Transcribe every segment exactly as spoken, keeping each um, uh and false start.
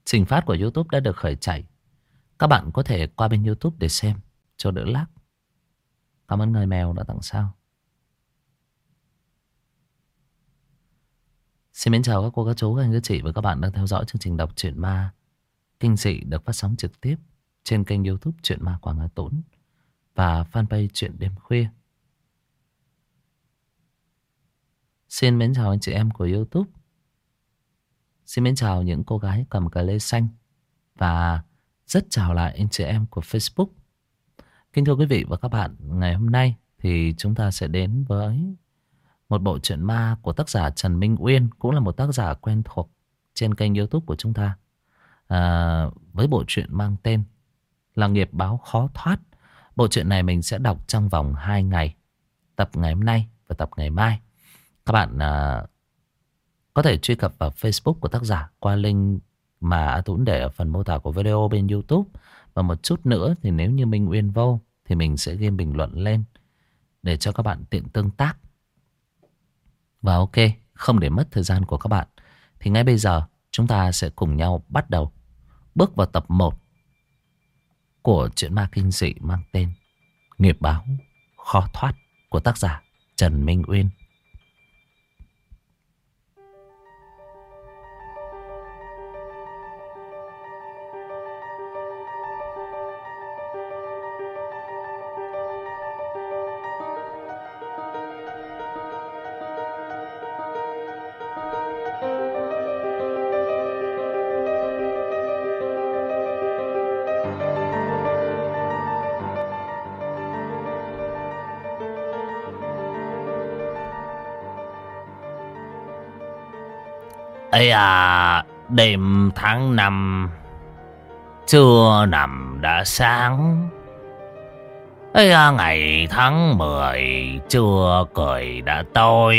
Trình phát của YouTube đã được khởi chạy. Các bạn có thể qua bên YouTube để xem cho đỡ lag. Cảm ơn người mèo đã tặng sao. Xin mến chào các cô, các chú, các anh, các chị và các bạn đang theo dõi chương trình đọc truyện ma kinh dị được phát sóng trực tiếp trên kênh YouTube Truyện Ma Quảng Hà Tốn và fanpage Truyện Đêm Khuya. Xin mến chào anh chị em của YouTube. Xin mến chào những cô gái cầm cờ lê xanh. Và rất chào lại anh chị em của Facebook. Kính thưa quý vị và các bạn, ngày hôm nay thì chúng ta sẽ đến với một bộ truyện ma của tác giả Trần Minh Uyên, cũng là một tác giả quen thuộc trên kênh YouTube của chúng ta. À, với bộ truyện mang tên là Nghiệp Báo Khó Thoát. Bộ truyện này mình sẽ đọc trong vòng hai ngày, tập ngày hôm nay và tập ngày mai. Các bạn à, có thể truy cập vào Facebook của tác giả qua link mà A Tũng để ở phần mô tả của video bên YouTube. Và một chút nữa thì nếu như Minh Uyên vô thì mình sẽ ghi bình luận lên để cho các bạn tiện tương tác. Và ok, không để mất thời gian của các bạn thì ngay bây giờ chúng ta sẽ cùng nhau bắt đầu bước vào tập một của truyện ma kinh dị mang tên Nghiệp Báo Khó Thoát của tác giả Trần Minh Uyên. Ây à, đêm tháng năm, chưa nằm đã sáng. Ây à, ngày tháng mười, chưa cười đã tối.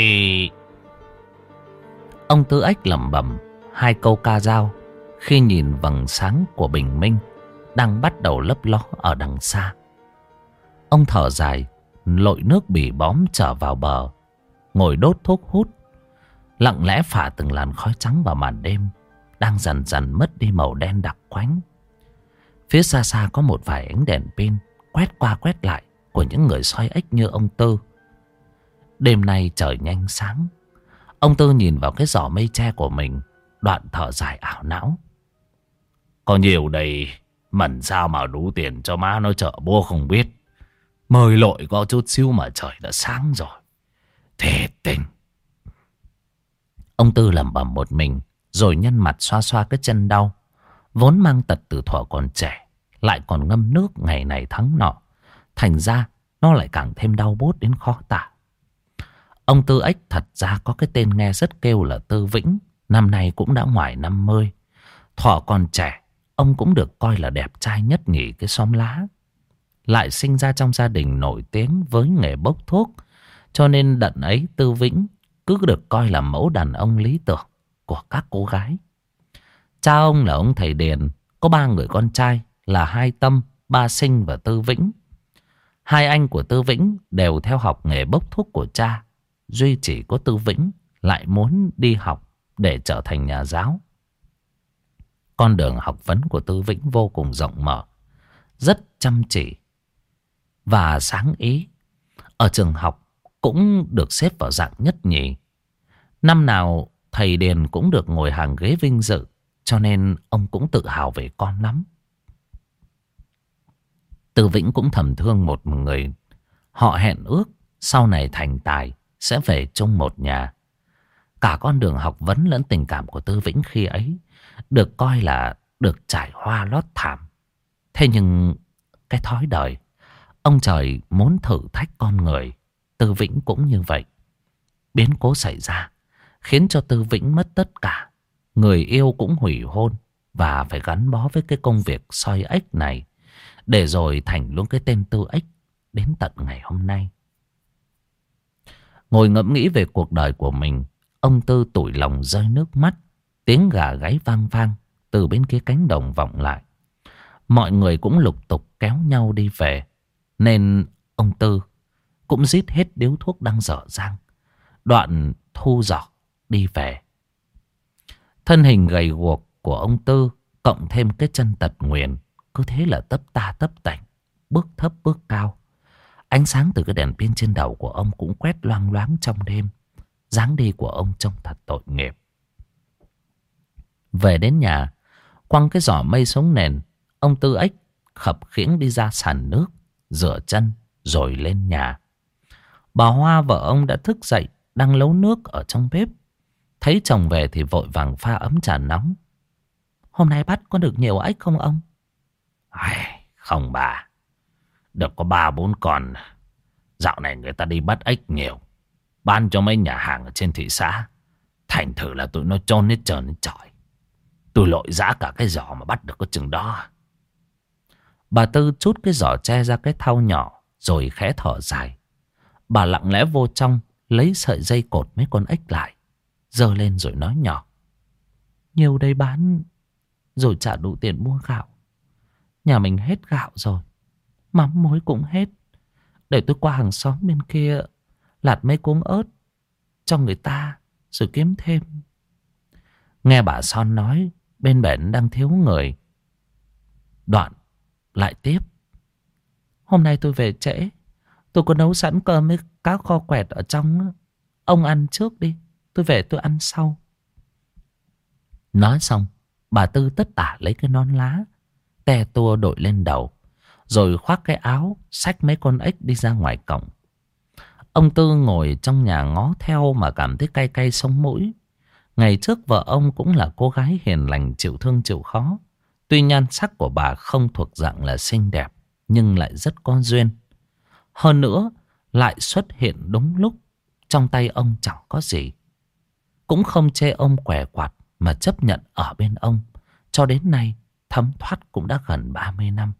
Ông Tư Ếch lẩm bẩm hai câu ca dao khi nhìn vầng sáng của bình minh đang bắt đầu lấp ló ở đằng xa. Ông thở dài, lội nước bỉ bõm trở vào bờ, ngồi đốt thuốc hút, lặng lẽ phả từng làn khói trắng vào màn đêm đang dần dần mất đi màu đen đặc quánh. Phía xa xa có một vài ánh đèn pin quét qua quét lại của những người soi ếch như ông Tư. Đêm nay trời nhanh sáng. Ông Tư nhìn vào cái giỏ mây tre của mình, đoạn thở dài ảo não. Có nhiều đây, mẩn sao mà đủ tiền cho má nó chợ bua không biết. Mời lội có chút xíu mà trời đã sáng rồi. Thiệt tình. Ông Tư lẩm bẩm một mình, rồi nhăn mặt xoa xoa cái chân đau. Vốn mang tật từ thuở còn trẻ, lại còn ngâm nước ngày này tháng nọ. Thành ra nó lại càng thêm đau buốt đến khó tả. Ông Tư Ếch thật ra có cái tên nghe rất kêu là Tư Vĩnh. Năm nay cũng đã ngoài năm mươi. Thuở còn trẻ, ông cũng được coi là đẹp trai nhất nhì cái xóm lá. Lại sinh ra trong gia đình nổi tiếng với nghề bốc thuốc, cho nên đận ấy Tư Vĩnh cứ được coi là mẫu đàn ông lý tưởng của các cô gái. Cha ông là ông thầy Điền, có ba người con trai là Hai Tâm, Ba Sinh và Tư Vĩnh. Hai anh của Tư Vĩnh đều theo học nghề bốc thuốc của cha. Duy chỉ có Tư Vĩnh lại muốn đi học để trở thành nhà giáo. Con đường học vấn của Tư Vĩnh vô cùng rộng mở, rất chăm chỉ và sáng ý. Ở trường học cũng được xếp vào dạng nhất nhì. Năm nào thầy Điền cũng được ngồi hàng ghế vinh dự, cho nên ông cũng tự hào về con lắm. Tư Vĩnh cũng thầm thương một người họ hẹn ước sau này thành tài sẽ về chung một nhà. Cả con đường học vấn lẫn tình cảm của Tư Vĩnh khi ấy được coi là được trải hoa lót thảm. Thế nhưng cái thói đời, ông trời muốn thử thách con người. Tư Vĩnh cũng như vậy. Biến cố xảy ra khiến cho Tư Vĩnh mất tất cả. Người yêu cũng hủy hôn và phải gắn bó với cái công việc soi ếch này, để rồi thành luôn cái tên Tư Ếch đến tận ngày hôm nay. Ngồi ngẫm nghĩ về cuộc đời của mình, ông Tư tủi lòng rơi nước mắt. Tiếng gà gáy vang vang từ bên kia cánh đồng vọng lại. Mọi người cũng lục tục kéo nhau đi về, nên ông Tư cũng rít hết điếu thuốc đang dở dang, đoạn thu giỏ đi về. Thân hình gầy guộc của ông Tư Cộng thêm cái chân tật nguyền. Cứ thế là tấp ta tấp tành, bước thấp bước cao. Ánh sáng từ cái đèn pin trên đầu của ông cũng quét loang loáng trong đêm. Dáng đi của ông trông thật tội nghiệp. Về đến nhà, quăng cái giỏ mây xuống nền, ông Tư Ếch khập khiễng đi ra sàn nước, rửa chân rồi lên nhà. Bà Hoa vợ ông đã thức dậy, đang nấu nước ở trong bếp. Thấy chồng về thì vội vàng pha ấm trà nóng. Hôm nay bắt có được nhiều ếch không ông? Ai, không bà, được có ba bốn con. Dạo này người ta đi bắt ếch nhiều, bán cho mấy nhà hàng ở trên thị xã. Thành thử là tụi nó chôn hết trơn hết trọi. Tôi lội giá cả cái giỏ mà bắt được có chừng đó. Bà Tư trút cái giỏ tre ra cái thau nhỏ, rồi khẽ thở dài. Bà lặng lẽ vô trong, lấy sợi dây cột mấy con ếch lại, giơ lên rồi nói nhỏ. Nhiều đây bán rồi chả đủ tiền mua gạo. Nhà mình hết gạo rồi, mắm muối cũng hết. Để tôi qua hàng xóm bên kia lạt mấy cuống ớt cho người ta rồi kiếm thêm. Nghe bà Son nói, bên bển đang thiếu người. Đoạn lại tiếp. Hôm nay tôi về trễ, tôi có nấu sẵn cơm với cá kho quẹt ở trong. Ông ăn trước đi, tôi về tôi ăn sau. Nói xong, bà Tư tất tả lấy cái nón lá, te tua đội lên đầu, rồi khoác cái áo, xách mấy con ếch đi ra ngoài cổng. Ông Tư ngồi trong nhà ngó theo mà cảm thấy cay cay sống mũi. Ngày trước vợ ông cũng là cô gái hiền lành, chịu thương chịu khó. Tuy nhan sắc của bà không thuộc dạng là xinh đẹp, nhưng lại rất có duyên. Hơn nữa, lại xuất hiện đúng lúc. Trong tay ông chẳng có gì. Cũng không chê ông què quặt, mà chấp nhận ở bên ông. Cho đến nay, thấm thoát cũng đã gần ba mươi năm.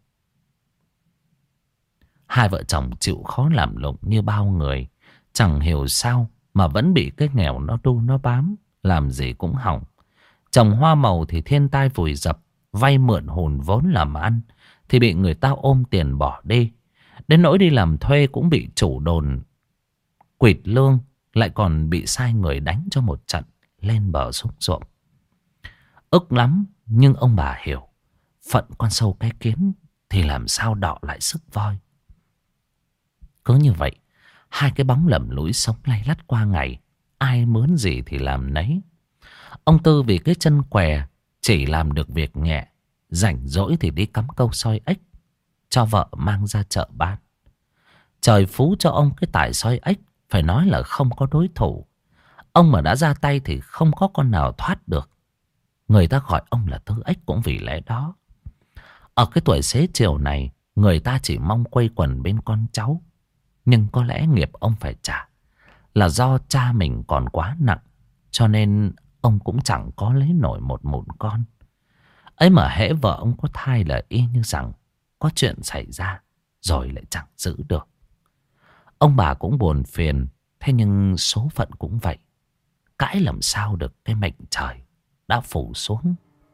Hai vợ chồng chịu khó làm lụng như bao người. Chẳng hiểu sao mà vẫn bị cái nghèo nó đu nó bám. Làm gì cũng hỏng. Trồng hoa màu thì thiên tai vùi dập. Vay mượn hùn vốn làm ăn thì bị người ta ôm tiền bỏ đi. Đến nỗi đi làm thuê cũng bị chủ đồn quỵt lương. Lại còn bị sai người đánh cho một trận, lên bờ xuống ruộng. Ức lắm, nhưng ông bà hiểu. Phận con sâu cái kiến thì làm sao đọ lại sức voi. Cứ như vậy, hai cái bóng lầm lũi sống lay lắt qua ngày. Ai mướn gì thì làm nấy. Ông Tư vì cái chân què chỉ làm được việc nhẹ. Rảnh rỗi thì đi cắm câu soi ếch, cho vợ mang ra chợ bán. Trời phú cho ông cái tài soi ếch, phải nói là không có đối thủ. Ông mà đã ra tay thì không có con nào thoát được. Người ta gọi ông là Tư Ếch cũng vì lẽ đó. Ở cái tuổi xế chiều này, người ta chỉ mong quây quần bên con cháu. Nhưng có lẽ nghiệp ông phải trả là do cha mình còn quá nặng, cho nên ông cũng chẳng có lấy nổi một mụn con. Ấy mà hễ vợ ông có thai là y như rằng có chuyện xảy ra, rồi lại chẳng giữ được. Ông bà cũng buồn phiền. Thế nhưng số phận cũng vậy. Cãi làm sao được cái mệnh trời đã phủ xuống.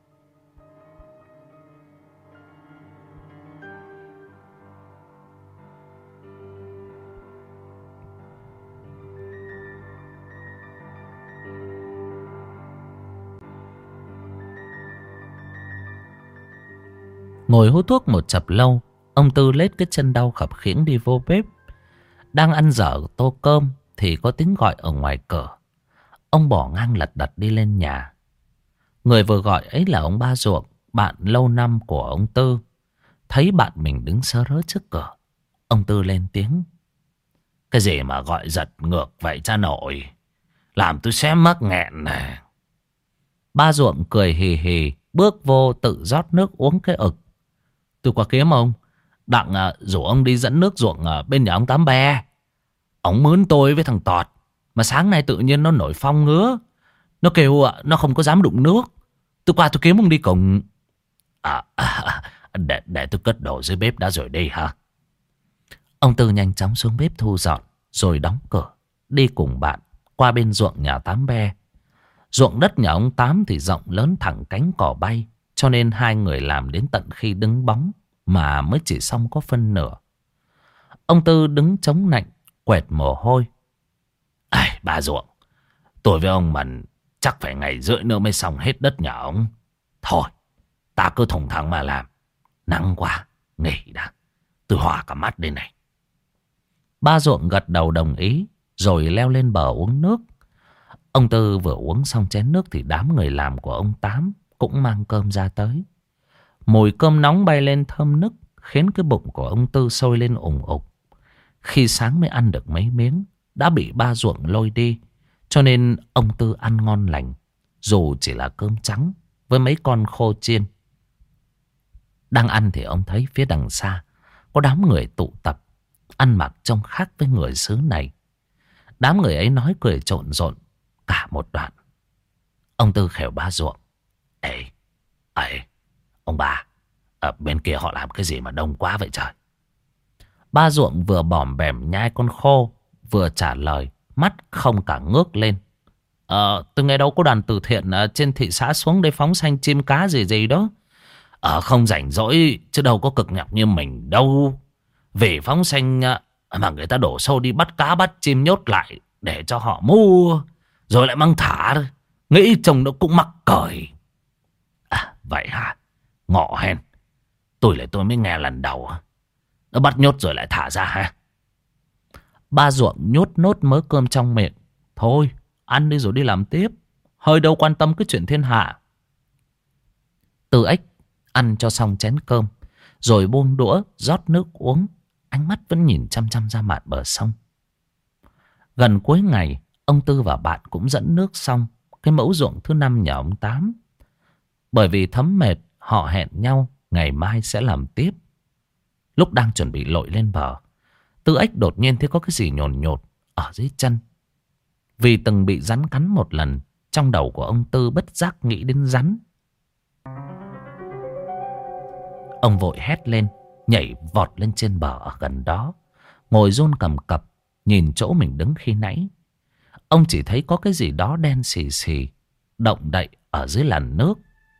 Ngồi hút thuốc một chập lâu, ông Tư lết cái chân đau khập khiễng đi vô bếp. Đang ăn dở tô cơm thì có tiếng gọi ở ngoài cửa. Ông bỏ ngang lật đật đi lên nhà. Người vừa gọi ấy là ông Ba Ruộng, bạn lâu năm của ông Tư. Thấy bạn mình đứng sơ rớ trước cửa, ông Tư lên tiếng. Cái gì mà gọi giật ngược vậy cha nội? Làm tôi xém mắc nghẹn nè. Ba Ruộng cười hì hì, bước vô tự rót nước uống cái ực. Tôi qua kiếm ông. Đặng à, rủ ông đi dẫn nước ruộng ở bên nhà ông Tám Be. Ông mướn tôi với thằng Tọt. Mà sáng nay tự nhiên nó nổi phong ngứa. Nó kêu à, nó không có dám đụng nước. Tôi qua tôi kiếm ông đi cùng. À, à để, để tôi cất đồ dưới bếp đã rồi đi hả? Ông Tư nhanh chóng xuống bếp thu dọn, rồi đóng cửa, đi cùng bạn qua bên ruộng nhà Tám Be. Ruộng đất nhà ông Tám thì rộng lớn thẳng cánh cỏ bay, cho nên hai người làm đến tận khi đứng bóng mà mới chỉ xong có phân nửa. Ông Tư đứng chống nạnh, quẹt mồ hôi. Ai, bà Ruộng, tôi với ông Mần chắc phải ngày rưỡi nữa mới xong hết đất nhà ông. Thôi, Ta cứ thủng thẳng mà làm. Nắng quá, nghỉ đã. Tôi hòa cả mắt đây này. Ba ruộng gật đầu đồng ý, rồi leo lên bờ uống nước. Ông Tư vừa uống xong chén nước thì đám người làm của ông Tám cũng mang cơm ra tới. Mùi cơm nóng bay lên thơm nức, khiến cái bụng của ông Tư sôi lên ủng ục. Khi sáng mới ăn được mấy miếng, đã bị ba ruộng lôi đi, cho nên ông Tư ăn ngon lành, dù chỉ là cơm trắng với mấy con khô chiên. Đang ăn thì ông thấy phía đằng xa có đám người tụ tập, ăn mặc trông khác với người xứ này. Đám người ấy nói cười trộn rộn cả một đoạn. Ông Tư khều ba ruộng: Ê, ê, ông bà, ở bên kia họ làm cái gì mà đông quá vậy trời? Ba ruộng vừa bỏm bẻm nhai con khô, vừa trả lời, mắt không cả ngước lên: Ờ, tôi nghe đâu có đoàn từ thiện ở trên thị xã xuống đây phóng sanh chim cá gì gì đó. Ờ, không rảnh rỗi, chứ đâu có cực nhọc như mình đâu. Vì phóng sanh mà người ta đổ xô đi bắt cá bắt chim nhốt lại để cho họ mua, rồi lại mang thả. Nghĩ chồng nó cũng mắc cười. À, vậy hả? Ngọ hèn. Tôi lại tôi mới nghe lần đầu. Nó bắt nhốt rồi lại thả ra hả? Ba ruộng nhốt nốt mớ cơm trong miệng. Thôi, ăn đi rồi đi làm tiếp. Hơi đâu quan tâm cái chuyện thiên hạ. Tư Ếch ăn cho xong chén cơm, rồi buông đũa rót nước uống. Ánh mắt vẫn nhìn chăm chăm ra mạn bờ sông. Gần cuối ngày, ông Tư và bạn cũng dẫn nước xong cái mẫu ruộng thứ năm nhà ông Tám. Bởi vì thấm mệt, họ hẹn nhau ngày mai sẽ làm tiếp. Lúc đang chuẩn bị lội lên bờ, Tư Ếch đột nhiên thấy có cái gì nhồn nhột ở dưới chân. Vì từng bị rắn cắn một lần, trong đầu của ông Tư bất giác nghĩ đến rắn. Ông vội hét lên, nhảy vọt lên trên bờ ở gần đó, ngồi run cầm cập nhìn chỗ mình đứng khi nãy. Ông chỉ thấy có cái gì đó đen xì xì động đậy ở dưới làn nước.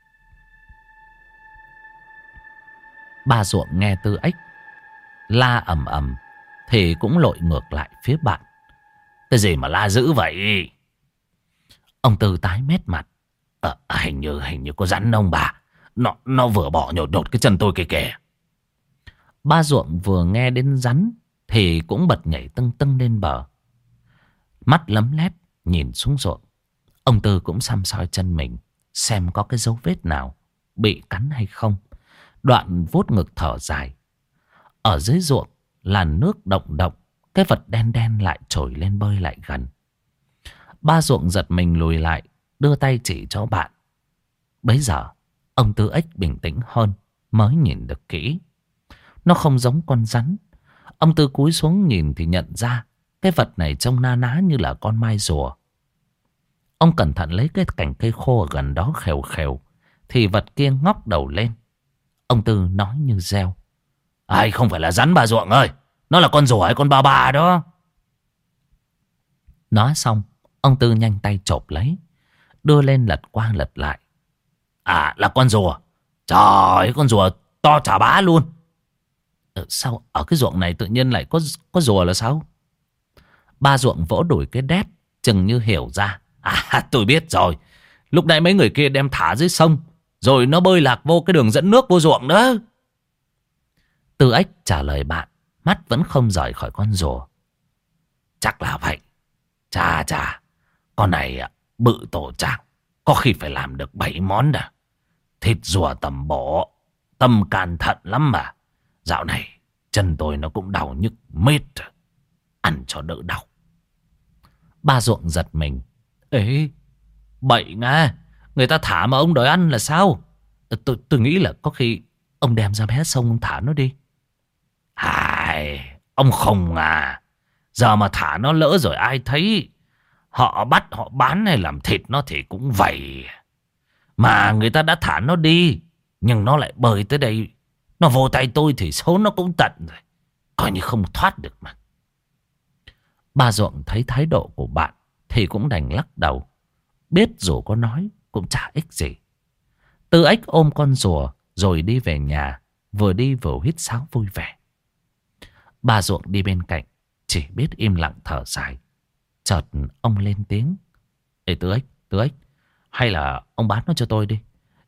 Ba ruộng nghe Tư Ếch la ầm ầm thì cũng lội ngược lại phía bạn. Cái gì mà la dữ vậy? Ông Tư tái mét mặt. Ờ, hình như hình như có rắn ông bà. Nó nó vừa bỏ nhột nhột cái chân tôi kìa kìa. Ba ruộng vừa nghe đến rắn thì cũng bật nhảy tưng tưng lên bờ. Mắt lấm lét nhìn xuống ruộng. Ông Tư cũng xăm soi chân mình, xem có cái dấu vết nào bị cắn hay không. Đoạn vuốt ngực thở dài. Ở dưới ruộng làn nước động động, cái vật đen đen lại trồi lên bơi lại gần. Ba ruộng giật mình lùi lại, đưa tay chỉ cho bạn. Bấy giờ ông Tư Ếch bình tĩnh hơn, mới nhìn được kỹ. Nó không giống con rắn. Ông Tư cúi xuống nhìn thì nhận ra cái vật này trông na ná như là con mai rùa. Ông cẩn thận lấy cái cành cây khô ở gần đó khều khều, thì vật kia ngóc đầu lên. Ông Tư nói như reo: Ai, không phải là rắn bà ruộng ơi, nó là con rùa hay con ba bà đó. Nói xong, ông Tư nhanh tay chộp lấy, đưa lên lật qua lật lại. À, là con rùa. Trời ơi, con rùa to chà bá luôn. Ờ, sao ở cái ruộng này tự nhiên lại có có rùa là sao? Ba ruộng vỗ đùi cái đét, chừng như hiểu ra. À, tôi biết rồi. Lúc nãy mấy người kia đem thả dưới sông, rồi nó bơi lạc vô cái đường dẫn nước vô ruộng đó. Tư Ếch trả lời bạn, mắt vẫn không rời khỏi con rùa. Chắc là vậy. Chà chà, con này bự tổ trạng, có khi phải làm được bảy món đã. Thịt rùa tầm bổ, tâm can thận lắm mà. Dạo này chân tôi nó cũng đau nhức mết, ăn cho đỡ đau. Ba ruộng giật mình. Ê, bậy nga, người ta thả mà ông đòi ăn là sao? Tôi, tôi nghĩ là có khi ông đem ra mé sông ông thả nó đi. Hài, ông không à. Giờ mà thả nó lỡ rồi ai thấy. Họ bắt họ bán hay làm thịt nó thì cũng vậy. Mà người ta đã thả nó đi, nhưng nó lại bơi tới đây. Nó vô tay tôi thì số nó cũng tận rồi. Coi như không thoát được mà. Ba ruộng thấy thái độ của bạn thì cũng đành lắc đầu. Biết dù có nói cũng chả ích gì. Tư Ếch ôm con rùa rồi đi về nhà, vừa đi vừa huýt sáo vui vẻ. Ba ruộng đi bên cạnh chỉ biết im lặng thở dài. Chợt ông lên tiếng: Ê Tư Ếch, Tư Ếch, hay là ông bán nó cho tôi đi.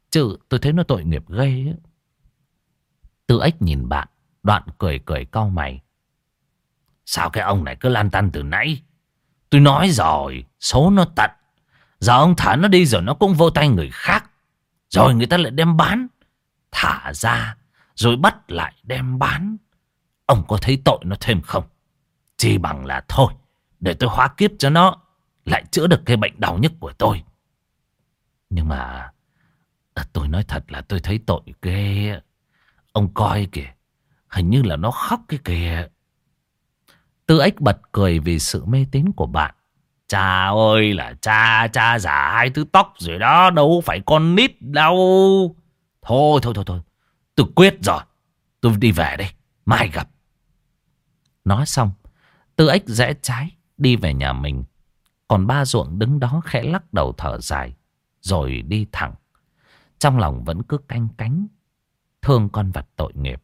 Chứ tôi thấy nó tội nghiệp ghê ấy. Tư Ếch nhìn bạn, Đoạn cười cười cau mày. Sao cái ông này cứ lăn tăn từ nãy? Tôi nói rồi, số nó tận. Giờ ông thả nó đi rồi nó cũng vô tay người khác. Rồi người ta lại đem bán. Thả ra, rồi bắt lại đem bán. Ông có thấy tội nó thêm không? Chỉ bằng là thôi, để tôi hóa kiếp cho nó, lại chữa được cái bệnh đau nhức của tôi. Nhưng mà tôi nói thật là tôi thấy tội ghê. Ông coi kìa, hình như là nó khóc cái kìa. Tư Ếch bật cười vì sự mê tín của bạn. Cha ơi là cha, cha già hai thứ tóc rồi đó, đâu phải con nít đâu. Thôi thôi thôi thôi, tôi quyết rồi, tôi đi về đây, mai gặp. Nói xong, Tư Ếch rẽ trái đi về nhà mình. Còn ba Ruộng đứng đó khẽ lắc đầu thở dài, rồi đi thẳng. Trong lòng vẫn cứ canh cánh, thương con vật tội nghiệp.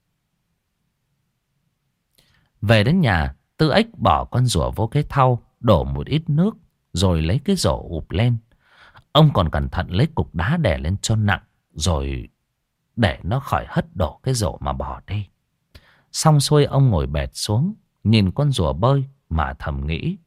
Về đến nhà, Tư Ếch bỏ con rùa vô cái thau, đổ một ít nước, rồi lấy cái rổ ụp lên. Ông còn cẩn thận lấy cục đá đè lên cho nặng, rồi để nó khỏi hất đổ cái rổ mà bỏ đi. Xong xuôi ông ngồi bệt xuống, nhìn con rùa bơi mà thầm nghĩ.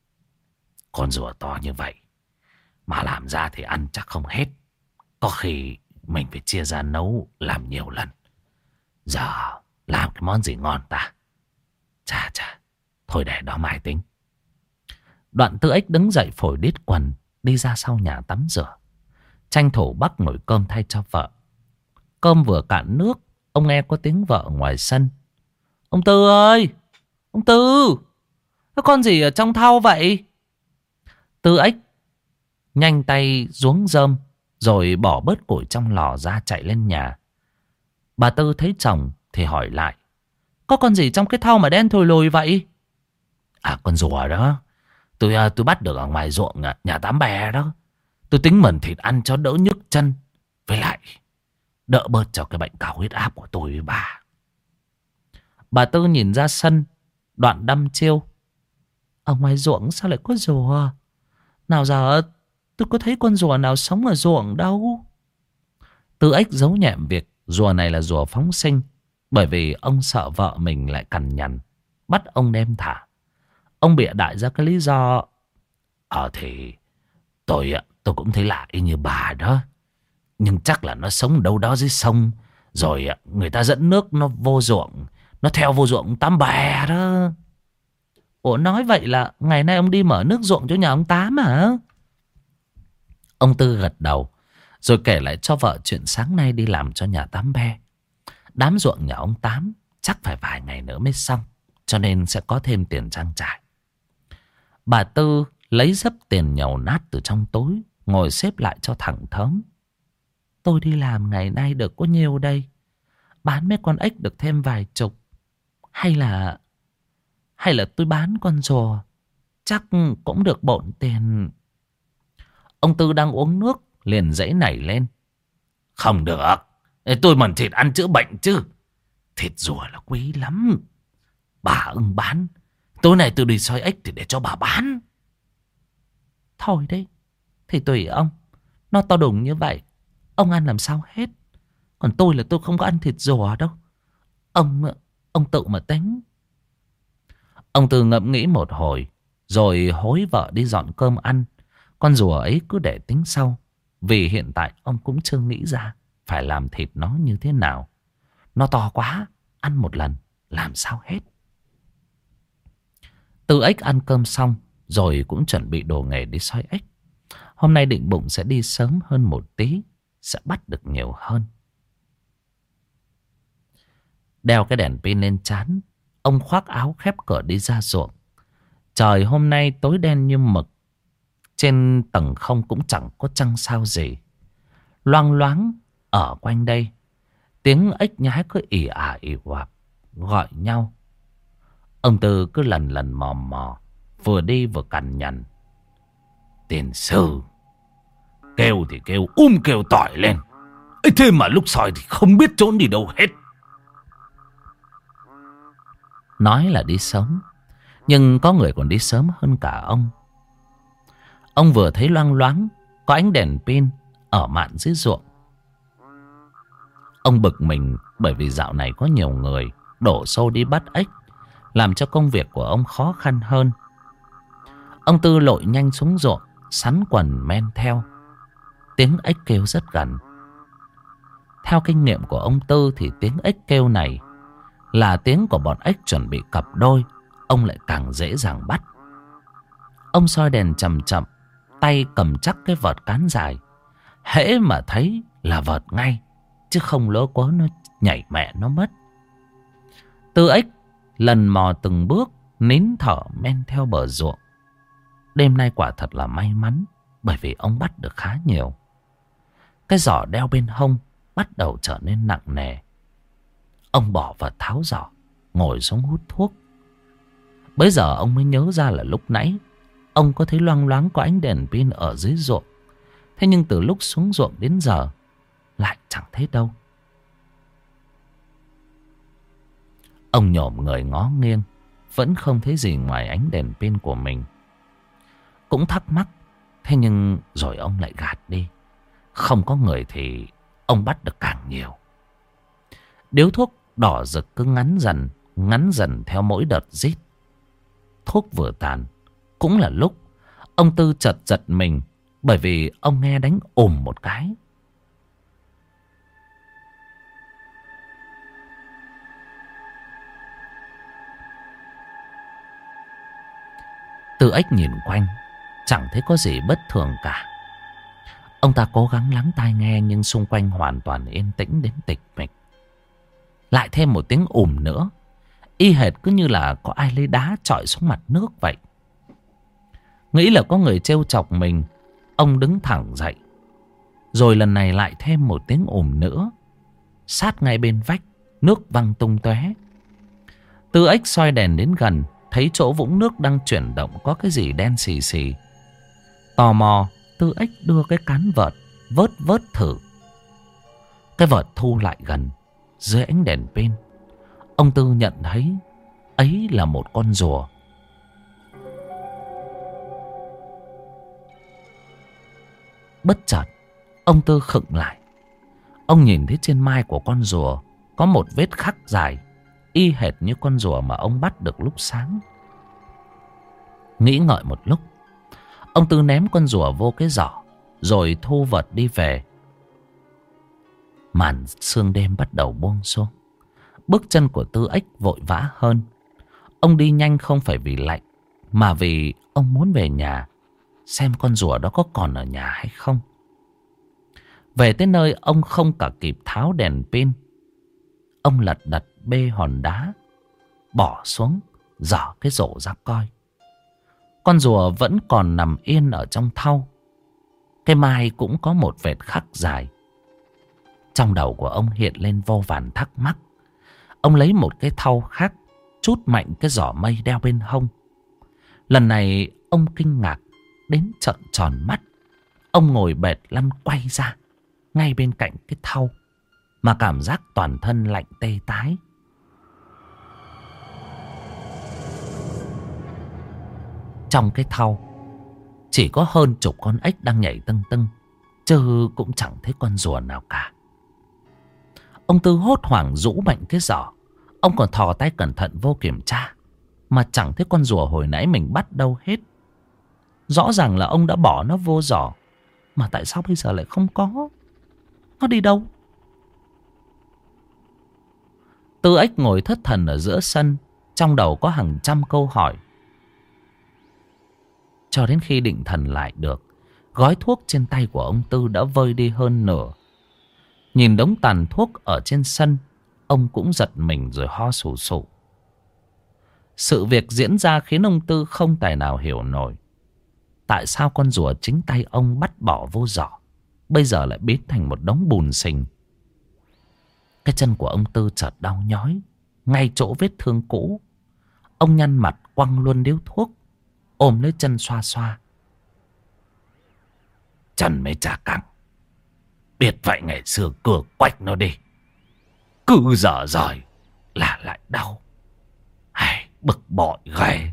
Con rùa to như vậy, mà làm ra thì ăn chắc không hết. Có khi mình phải chia ra nấu làm nhiều lần. Giờ làm cái món gì ngon ta? Chà chà, thôi để đó mai tính. Đoạn Tư Ếch đứng dậy phổi đít quần, đi ra sau nhà tắm rửa, tranh thủ bắc nồi cơm thay cho vợ. Cơm vừa cạn nước, ông nghe có tiếng vợ ngoài sân. Ông Tư ơi! Ông Tư! Có con gì ở trong thau vậy? Tư Ếch nhanh tay giuống rơm, rồi bỏ bớt củi trong lò ra chạy lên nhà. Bà Tư thấy chồng thì hỏi lại. Có con gì trong cái thau mà đen thùi lùi vậy? À, con rùa đó. Tôi tôi bắt được ở ngoài ruộng nhà Tám Bè đó. Tôi tính mần thịt ăn cho đỡ nhức chân, với lại đỡ bớt cho cái bệnh cao huyết áp của tôi với bà. Bà Tư nhìn ra sân, Đoạn đăm chiêu. Ở ngoài ruộng sao lại có rùa? Nào giờ tôi có thấy con rùa nào sống ở ruộng đâu. Tư Ếch giấu nhẹm việc rùa này là rùa phóng sinh, bởi vì ông sợ vợ mình lại cằn nhằn bắt ông đem thả. Ông bịa đại ra cái lý do. Ờ thì tôi tôi cũng thấy lạ y như bà đó. Nhưng chắc là nó sống đâu đó dưới sông, rồi người ta dẫn nước nó vô ruộng, nó theo vô ruộng Tám Bè đó. Ủa, nói vậy là ngày nay ông đi mở nước ruộng cho nhà ông Tám hả? Ông Tư gật đầu, rồi kể lại cho vợ chuyện sáng nay đi làm cho nhà Tám Bè. Đám ruộng nhà ông Tám chắc phải vài ngày nữa mới xong, cho nên sẽ có thêm tiền trang trải. Bà Tư lấy dấp tiền nhầu nát từ trong túi, ngồi xếp lại cho thẳng thớm. Tôi đi làm ngày nay được có nhiêu đây? Bán mấy con ếch được thêm vài chục. Hay là Hay là tôi bán con rùa, chắc cũng được bộn tiền. Ông Tư đang uống nước liền giãy nảy lên. Không được, tôi mần thịt ăn chữa bệnh chứ. Thịt rùa là quý lắm. Bà ưng bán, tối nay tôi đi soi ếch thì để cho bà bán. Thôi đấy, thì tùy ông. Nó to đùng như vậy, ông ăn làm sao hết. Còn tôi là tôi không có ăn thịt rùa đâu. Ông Ông tự mà tính. Ông Tư ngẫm nghĩ một hồi, rồi hối vợ đi dọn cơm ăn. Con rùa ấy cứ để tính sau, vì hiện tại ông cũng chưa nghĩ ra phải làm thịt nó như thế nào. Nó to quá, ăn một lần làm sao hết. Tư Ếch ăn cơm xong, rồi cũng chuẩn bị đồ nghề đi soi ếch. Hôm nay định bụng sẽ đi sớm hơn một tí, sẽ bắt được nhiều hơn. Đeo cái đèn pin lên trán, ông khoác áo khép cửa đi ra ruộng. Trời hôm nay tối đen như mực, trên tầng không cũng chẳng có trăng sao gì. Loang loáng ở quanh đây, tiếng ếch nhái cứ ì ả ì oạp gọi nhau. Ông Tư cứ lần lần mò mò, vừa đi vừa cằn nhằn. Tiền sư kêu thì kêu um kêu tỏi lên, ấy thế mà lúc soi thì không biết trốn đi đâu hết. Nói là đi sớm, nhưng có người còn đi sớm hơn cả ông. Ông vừa thấy loang loáng có ánh đèn pin ở mạn dưới ruộng, Ông bực mình bởi vì dạo này có nhiều người đổ xô đi bắt ếch, làm cho công việc của ông khó khăn hơn. Ông Tư lội nhanh xuống ruộng, sắn quần men theo. Tiếng ếch kêu rất gần. Theo kinh nghiệm của ông Tư thì tiếng ếch kêu này là tiếng của bọn ếch chuẩn bị cặp đôi. Ông lại càng dễ dàng bắt. Ông soi đèn chậm chậm, tay cầm chắc cái vợt cán dài. Hễ mà thấy là vợt ngay, chứ không lỡ quá nó nhảy mẹ nó mất. Tư ếch lần mò từng bước, nín thở men theo bờ ruộng. Đêm nay quả thật là may mắn, bởi vì ông bắt được khá nhiều. Cái giỏ đeo bên hông bắt đầu trở nên nặng nề. Ông bỏ vào tháo giỏ, ngồi xuống hút thuốc. Bấy giờ ông mới nhớ ra là lúc nãy ông có thấy loang loáng có ánh đèn pin ở dưới ruộng. Thế nhưng từ lúc xuống ruộng đến giờ lại chẳng thấy đâu. Ông nhổm người ngó nghiêng, vẫn không thấy gì ngoài ánh đèn pin của mình. Cũng thắc mắc, thế nhưng rồi ông lại gạt đi. Không có người thì ông bắt được càng nhiều. Điếu thuốc đỏ rực cứ ngắn dần, ngắn dần theo mỗi đợt rít. Thuốc vừa tàn, cũng là lúc ông Tư chợt giật mình, bởi vì ông nghe đánh ùm một cái. Tư ếch nhìn quanh, chẳng thấy có gì bất thường cả. Ông ta cố gắng lắng tai nghe, nhưng xung quanh hoàn toàn yên tĩnh đến tịch mịch. Lại thêm một tiếng ùm nữa, y hệt cứ như là có ai lấy đá chọi xuống mặt nước vậy. Nghĩ là có người trêu chọc mình, ông đứng thẳng dậy. Rồi lần này lại thêm một tiếng ùm nữa. Sát ngay bên vách, nước văng tung tóe. Tư ếch soi đèn đến gần, thấy chỗ vũng nước đang chuyển động có cái gì đen xì xì. Tò mò, Tư ếch đưa cái cán vợt vớt vớt thử. Cái vợt thu lại gần, dưới ánh đèn pin, ông Tư nhận thấy ấy là một con rùa. Bất chợt, ông Tư khựng lại. Ông nhìn thấy trên mai của con rùa có một vết khắc dài, y hệt như con rùa mà ông bắt được lúc sáng. Nghĩ ngợi một lúc, ông Tư ném con rùa vô cái giỏ, rồi thu vật đi về. Màn sương đêm bắt đầu buông xuống. Bước chân của Tư ếch vội vã hơn. Ông đi nhanh không phải vì lạnh, mà vì ông muốn về nhà, xem con rùa đó có còn ở nhà hay không. Về tới nơi, ông không cả kịp tháo đèn pin. Ông lật đật bê hòn đá, bỏ xuống, dở cái rổ ra coi. Con rùa vẫn còn nằm yên ở trong thau. Cái mai cũng có một vệt khắc dài. Trong đầu của ông hiện lên vô vàn thắc mắc. Ông lấy một cái thau khác, trút mạnh cái giỏ mây đeo bên hông. Lần này ông kinh ngạc đến trợn tròn mắt. Ông ngồi bệt lăn quay ra ngay bên cạnh cái thau, mà cảm giác toàn thân lạnh tê tái. Trong cái thau chỉ có hơn chục con ếch đang nhảy tưng tưng, chứ cũng chẳng thấy con rùa nào cả. Ông Tư hốt hoảng rũ mạnh cái giỏ. Ông còn thò tay cẩn thận vô kiểm tra, mà chẳng thấy con rùa hồi nãy mình bắt đâu hết. Rõ ràng là ông đã bỏ nó vô giỏ, mà tại sao bây giờ lại không có? Nó đi đâu? Tư ếch ngồi thất thần ở giữa sân, trong đầu có hàng trăm câu hỏi. Cho đến khi định thần lại được, gói thuốc trên tay của ông Tư đã vơi đi hơn nửa. Nhìn đống tàn thuốc ở trên sân, ông cũng giật mình rồi ho sù sụ. Sự việc diễn ra khiến ông Tư không tài nào hiểu nổi. Tại sao con rùa chính tay ông bắt bỏ vô giỏ bây giờ lại biến thành một đống bùn sình? Cái chân của ông Tư chợt đau nhói ngay chỗ vết thương cũ. Ông nhăn mặt quăng luôn điếu thuốc, ôm lấy chân xoa xoa. Chân mới chả căng, biết vậy ngày xưa cửa quách nó đi, cứ dở dời là lại đau. Hay, bực bội ghê.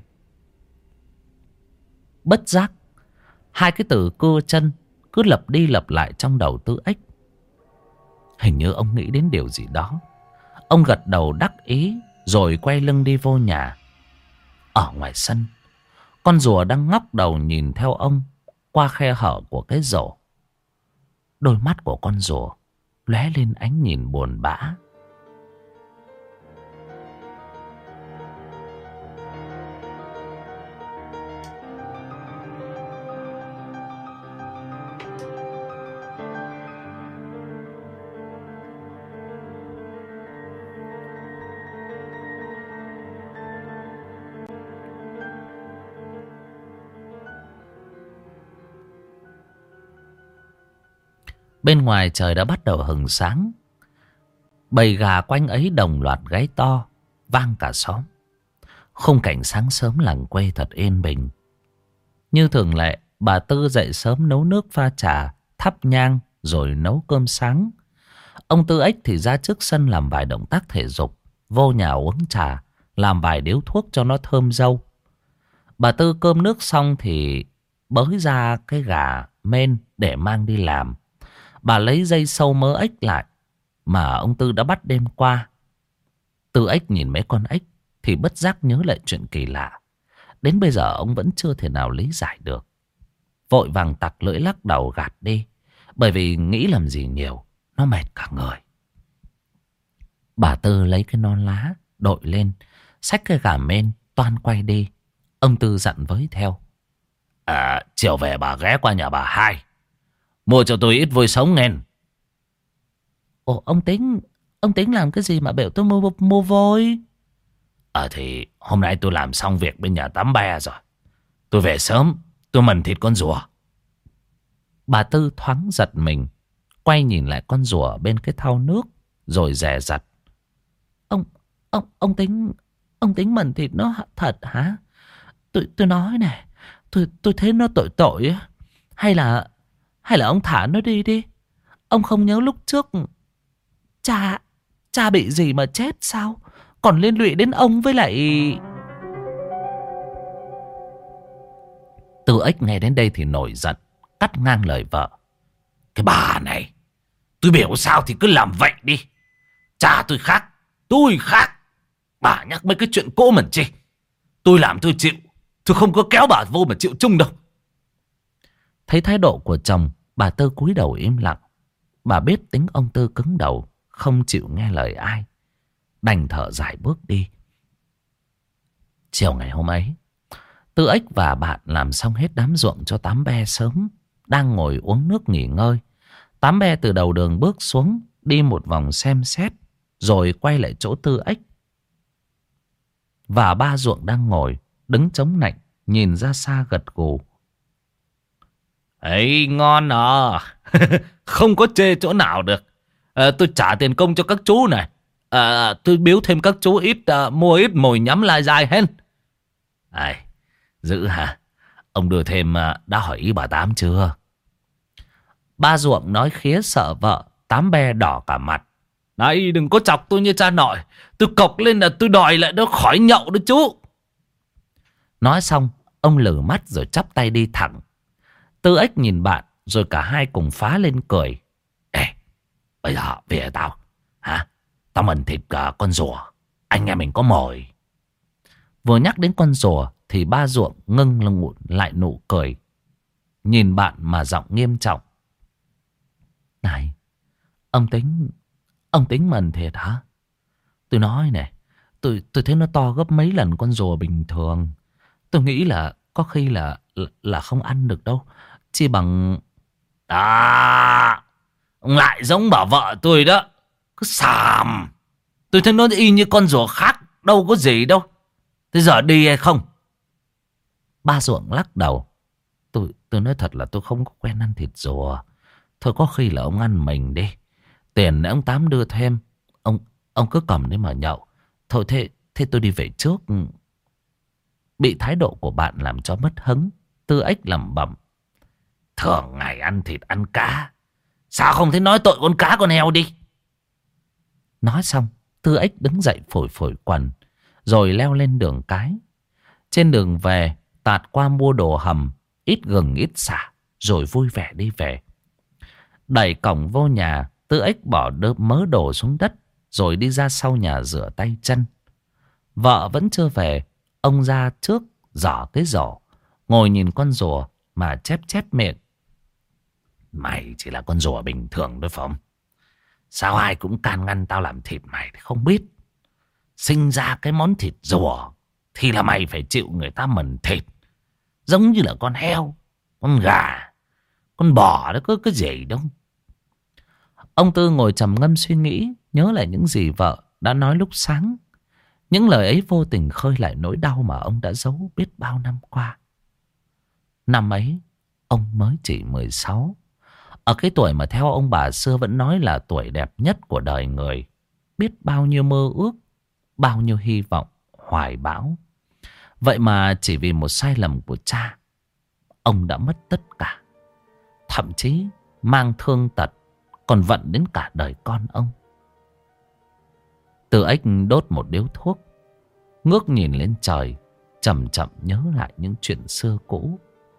Bất giác, hai cái từ cưa chân cứ lặp đi lặp lại trong đầu Tư ếch. Hình như ông nghĩ đến điều gì đó. Ông gật đầu đắc ý rồi quay lưng đi vô nhà. Ở ngoài sân, con rùa đang ngóc đầu nhìn theo ông qua khe hở của cái rổ. Đôi mắt của con rùa lóe lên ánh nhìn buồn bã. Bên ngoài trời đã bắt đầu hừng sáng. Bầy gà quanh ấy đồng loạt gáy to, vang cả xóm. Khung cảnh sáng sớm làng quê thật yên bình. Như thường lệ, bà Tư dậy sớm nấu nước pha trà, thắp nhang rồi nấu cơm sáng. Ông Tư Ếch thì ra trước sân làm vài động tác thể dục, vô nhà uống trà, làm vài điếu thuốc cho nó thơm dâu. Bà Tư cơm nước xong thì bới ra cái gà mên để mang đi làm. Bà lấy dây sâu mớ ếch lại mà ông Tư đã bắt đêm qua. Tư Ếch nhìn mấy con ếch thì bất giác nhớ lại chuyện kỳ lạ. Đến bây giờ ông vẫn chưa thể nào lý giải được. Vội vàng tặc lưỡi lắc đầu gạt đi, bởi vì nghĩ làm gì nhiều, nó mệt cả người. Bà Tư lấy cái non lá đội lên, xách cái gà mên toan quay đi. Ông Tư dặn với theo: À, chiều về bà ghé qua nhà bà Hai, mua cho tôi ít vôi sống nghe. Ồ, ông tính Ông tính làm cái gì mà biểu tôi mua, mua vôi? Ờ thì hôm nay tôi làm xong việc bên nhà Tám Be rồi, tôi về sớm, tôi mần thịt con rùa. Bà Tư thoáng giật mình, quay nhìn lại con rùa bên cái thau nước rồi dè dặt: Ông ông ông tính Ông tính mần thịt nó thật hả? Tôi tôi nói này, tôi tôi thấy nó tội tội á. Hay là hay là ông thả nó đi đi. Ông không nhớ lúc trước cha cha bị gì mà chết sao? Còn liên lụy đến ông với lại... Tư Ếch nghe đến đây thì nổi giận, cắt ngang lời vợ: Cái bà này, tôi biểu sao thì cứ làm vậy đi. Cha tôi khác, tôi khác. Bà nhắc mấy cái chuyện cũ mình chi. Tôi làm tôi chịu, tôi không có kéo bà vô mà chịu chung đâu. Thấy thái độ của chồng, bà Tư cúi đầu im lặng. Bà biết tính ông Tư cứng đầu, không chịu nghe lời ai, đành thở dài bước đi. Chiều ngày hôm ấy, Tư Ếch và bạn làm xong hết đám ruộng cho Tám Be sớm, đang ngồi uống nước nghỉ ngơi. Tám Be từ đầu đường bước xuống, đi một vòng xem xét, rồi quay lại chỗ Tư Ếch. Và ba ruộng đang ngồi, đứng chống nạnh, nhìn ra xa gật gù: Ấy, ngon à. Không có chê chỗ nào được. À, tôi trả tiền công cho các chú này. À, tôi biếu thêm các chú ít, à, mua ít mồi nhắm lai dai hết. Ai, dữ hả? Ông đưa thêm, à, đã hỏi ý bà Tám chưa? Ba ruộng nói khía sợ vợ. Tám Be đỏ cả mặt: Này, đừng có chọc tôi như cha nội. Tôi cộc lên là tôi đòi lại nó khỏi nhậu đó chú. Nói xong, ông lử mắt rồi chắp tay đi thẳng. Tư Ếch nhìn bạn, rồi cả hai cùng phá lên cười: Ê, bây giờ về tao hả? Tao mần thịt cả con rùa, anh em mình có mồi. Vừa nhắc đến con rùa thì ba ruộng ngưng lưng lại nụ cười, nhìn bạn mà giọng nghiêm trọng: Này, ông tính Ông tính mần thiệt hả? Tôi nói này, Tôi tôi thấy nó to gấp mấy lần con rùa bình thường. Tôi nghĩ là có khi là là không ăn được đâu. Chỉ bằng... À, ông lại giống bà vợ tôi đó. Cứ xàm. Tôi thấy nó y như con rùa khác, đâu có gì đâu. Thế giờ đi hay không? Ba ruộng lắc đầu: Tôi tôi nói thật là tôi không có quen ăn thịt rùa. Thôi có khi là ông ăn mình đi. Tiền để ông Tám đưa thêm, Ông ông cứ cầm đấy mà nhậu. Thôi thế, thế tôi đi về trước. Bị thái độ của bạn làm cho mất hứng, Tư Ếch lẩm bẩm: Thường ngày ăn thịt ăn cá, sao không thấy nói tội con cá con heo đi? Nói xong, Tư Ếch đứng dậy phổi phổi quần, rồi leo lên đường cái. Trên đường về, tạt qua mua đồ hầm, ít gừng ít xả, rồi vui vẻ đi về. Đẩy cổng vô nhà, Tư Ích bỏ đơ, mớ đồ xuống đất rồi đi ra sau nhà rửa tay chân. Vợ vẫn chưa về. Ông ra trước giỏ cái giỏ, ngồi nhìn con rùa mà chép chép miệng. Mày chỉ là con rùa bình thường thôi phải không? Sao ai cũng can ngăn tao làm thịt mày thì không biết. Sinh ra cái món thịt rùa thì là mày phải chịu người ta mần thịt. Giống như là con heo, con gà, con bò đó có cái gì đâu. Ông Tư ngồi trầm ngâm suy nghĩ, nhớ lại những gì vợ đã nói lúc sáng. Những lời ấy vô tình khơi lại nỗi đau mà ông đã giấu biết bao năm qua. Năm ấy, ông mới chỉ mười sáu. Ở cái tuổi mà theo ông bà xưa vẫn nói là tuổi đẹp nhất của đời người. Biết bao nhiêu mơ ước, bao nhiêu hy vọng, hoài bão. Vậy mà chỉ vì một sai lầm của cha, ông đã mất tất cả. Thậm chí mang thương tật còn vận đến cả đời con ông. Tư Ích đốt một điếu thuốc, ngước nhìn lên trời, chậm chậm nhớ lại những chuyện xưa cũ.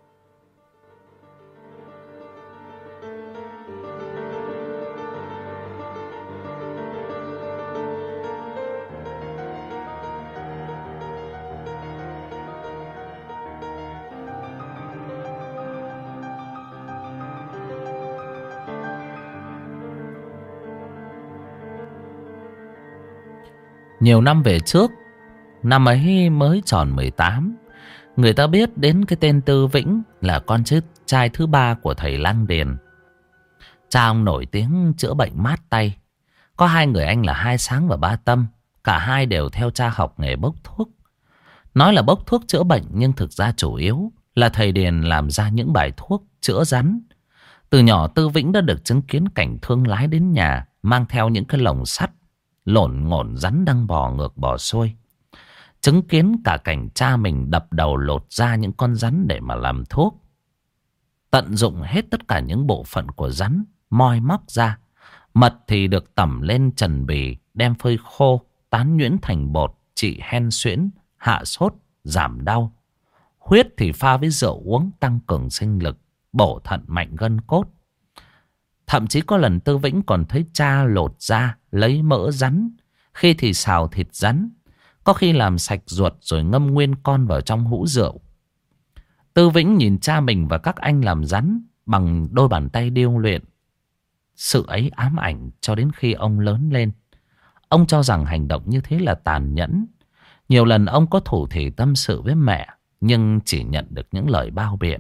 Nhiều năm về trước, năm ấy mới tròn mười tám, người ta biết đến cái tên Tư Vĩnh là con trai thứ ba của thầy Lang Điền. Cha ông nổi tiếng chữa bệnh mát tay. Có hai người anh là Hai Sáng và Ba Tâm. Cả hai đều theo cha học nghề bốc thuốc. Nói là bốc thuốc chữa bệnh nhưng thực ra chủ yếu là thầy Điền làm ra những bài thuốc chữa rắn. Từ nhỏ Tư Vĩnh đã được chứng kiến cảnh thương lái đến nhà mang theo những cái lồng sắt lổn ngổn rắn đang bò ngược bò xuôi. Chứng kiến cả cảnh cha mình đập đầu lột ra những con rắn để mà làm thuốc. Tận dụng hết tất cả những bộ phận của rắn, moi móc ra. Mật thì được tẩm lên trần bì, đem phơi khô, tán nhuyễn thành bột, trị hen suyễn, hạ sốt, giảm đau. Huyết thì pha với rượu uống tăng cường sinh lực, bổ thận mạnh gân cốt. Thậm chí có lần Tư Vĩnh còn thấy cha lột ra, lấy mỡ rắn. Khi thì xào thịt rắn, có khi làm sạch ruột rồi ngâm nguyên con vào trong hũ rượu. Tư Vĩnh nhìn cha mình và các anh làm rắn bằng đôi bàn tay điêu luyện. Sự ấy ám ảnh cho đến khi ông lớn lên. Ông cho rằng hành động như thế là tàn nhẫn. Nhiều lần ông có thủ thỉ tâm sự với mẹ, nhưng chỉ nhận được những lời bao biện.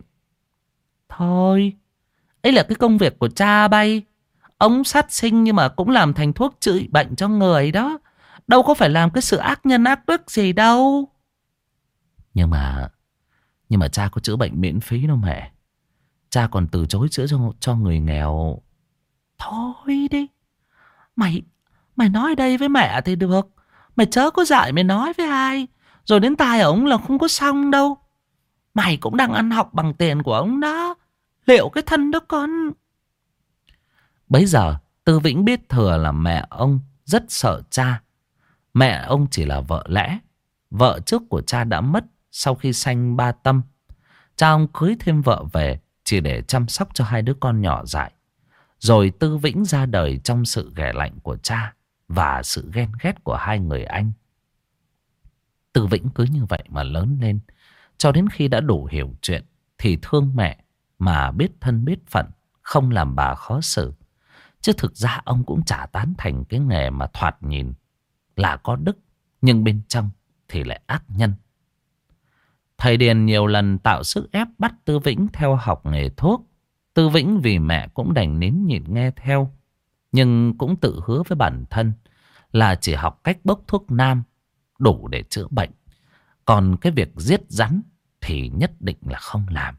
Thôi, ấy là cái công việc của cha bay. Ông sát sinh nhưng mà cũng làm thành thuốc trị bệnh cho người đó. Đâu có phải làm cái sự ác nhân ác đức gì đâu. Nhưng mà Nhưng mà cha có chữa bệnh miễn phí đâu mẹ. Cha còn từ chối chữa cho, cho người nghèo. Thôi đi. Mày Mày nói đây với mẹ thì được. Mày chớ có dại mày nói với ai. Rồi đến tai ổng là không có xong đâu. Mày cũng đang ăn học bằng tiền của ổng đó. Liệu cái thân đó con. Bấy giờ Tư Vĩnh biết thừa là mẹ ông rất sợ cha. Mẹ ông chỉ là vợ lẽ. Vợ trước của cha đã mất sau khi sanh Ba Tâm. Cha ông cưới thêm vợ về chỉ để chăm sóc cho hai đứa con nhỏ dại. Rồi Tư Vĩnh ra đời trong sự ghẻ lạnh của cha và sự ghen ghét của hai người anh. Tư Vĩnh cứ như vậy mà lớn lên. Cho đến khi đã đủ hiểu chuyện thì thương mẹ mà biết thân biết phận, không làm bà khó xử. Chứ thực ra ông cũng chả tán thành cái nghề mà thoạt nhìn là có đức, nhưng bên trong thì lại ác nhân. Thầy Điền nhiều lần tạo sức ép bắt Tư Vĩnh theo học nghề thuốc. Tư Vĩnh vì mẹ cũng đành nín nhịn nghe theo. Nhưng cũng tự hứa với bản thân là chỉ học cách bốc thuốc nam đủ để chữa bệnh. Còn cái việc giết rắn thì nhất định là không làm.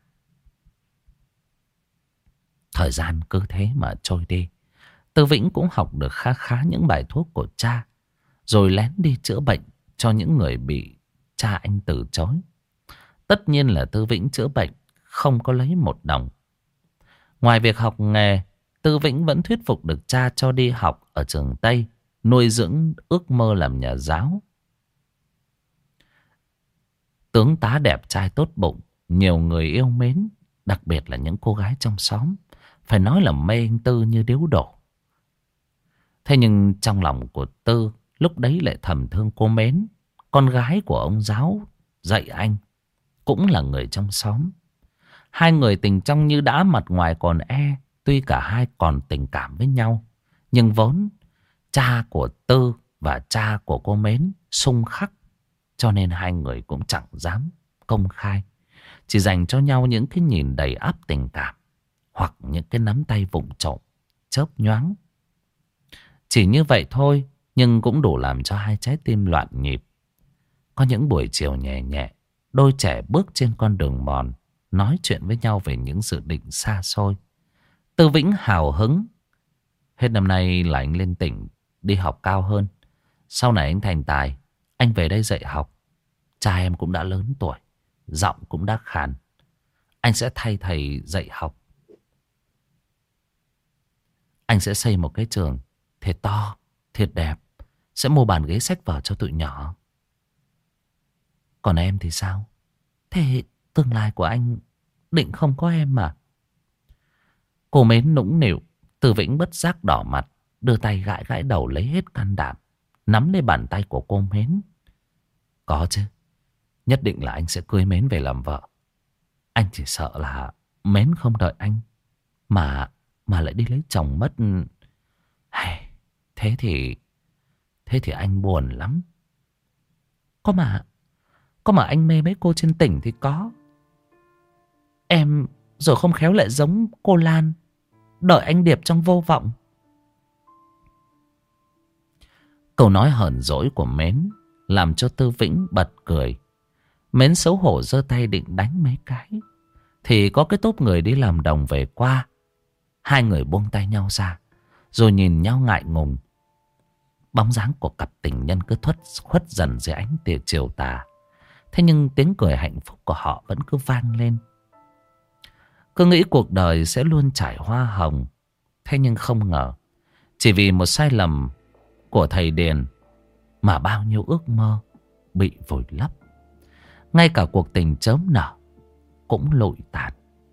Thời gian cứ thế mà trôi đi. Tư Vĩnh cũng học được khá khá những bài thuốc của cha. Rồi lén đi chữa bệnh cho những người bị cha anh từ chối. Tất nhiên là Tư Vĩnh chữa bệnh không có lấy một đồng. Ngoài việc học nghề, Tư Vĩnh vẫn thuyết phục được cha cho đi học ở trường Tây, nuôi dưỡng ước mơ làm nhà giáo. Tướng tá đẹp trai tốt bụng, nhiều người yêu mến, đặc biệt là những cô gái trong xóm. Phải nói là mê anh Tư như điếu đổ. Thế nhưng trong lòng của Tư lúc đấy lại thầm thương cô Mến, con gái của ông giáo dạy anh, cũng là người trong xóm. Hai người tình trong như đã, mặt ngoài còn e. Tuy cả hai còn tình cảm với nhau, nhưng vốn cha của Tư và cha của cô Mến xung khắc, cho nên hai người cũng chẳng dám công khai, chỉ dành cho nhau những cái nhìn đầy ắp tình cảm, hoặc những cái nắm tay vụng trộm chớp nhoáng. Chỉ như vậy thôi, nhưng cũng đủ làm cho hai trái tim loạn nhịp. Có những buổi chiều nhẹ nhẹ, đôi trẻ bước trên con đường mòn, nói chuyện với nhau về những dự định xa xôi. Tư Vĩnh hào hứng. Hết năm nay là anh lên tỉnh đi học cao hơn. Sau này anh thành tài, anh về đây dạy học. Cha em cũng đã lớn tuổi, giọng cũng đã khàn. Anh sẽ thay thầy dạy học. Anh sẽ xây một cái trường thiệt to, thiệt đẹp. Sẽ mua bàn ghế sách vở cho tụi nhỏ. Còn em thì sao? Thế tương lai của anh định không có em mà. Cô Mến nũng nịu. Tư Vĩnh bất giác đỏ mặt, đưa tay gãi gãi đầu lấy hết can đảm, nắm lấy bàn tay của cô Mến. Có chứ, nhất định là anh sẽ cưới Mến về làm vợ. Anh chỉ sợ là Mến không đợi anh, Mà mà lại đi lấy chồng mất. Hay, Thế thì Thế thì anh buồn lắm. Có mà Có mà anh mê mấy cô trên tỉnh thì có. Em rồi không khéo lại giống cô Lan, đợi anh Điệp trong vô vọng. Câu nói hờn dỗi của Mến làm cho Tư Vĩnh bật cười. Mến xấu hổ giơ tay định đánh mấy cái, thì có cái tốp người đi làm đồng về qua. Hai người buông tay nhau ra, rồi nhìn nhau ngại ngùng. Bóng dáng của cặp tình nhân cứ khuất khuất dần dưới ánh tia chiều tà. Thế nhưng tiếng cười hạnh phúc của họ vẫn cứ vang lên. Cứ nghĩ cuộc đời sẽ luôn trải hoa hồng. Thế nhưng không ngờ, chỉ vì một sai lầm của thầy Điền mà bao nhiêu ước mơ bị vùi lấp. Ngay cả cuộc tình chớm nở cũng lụi tàn.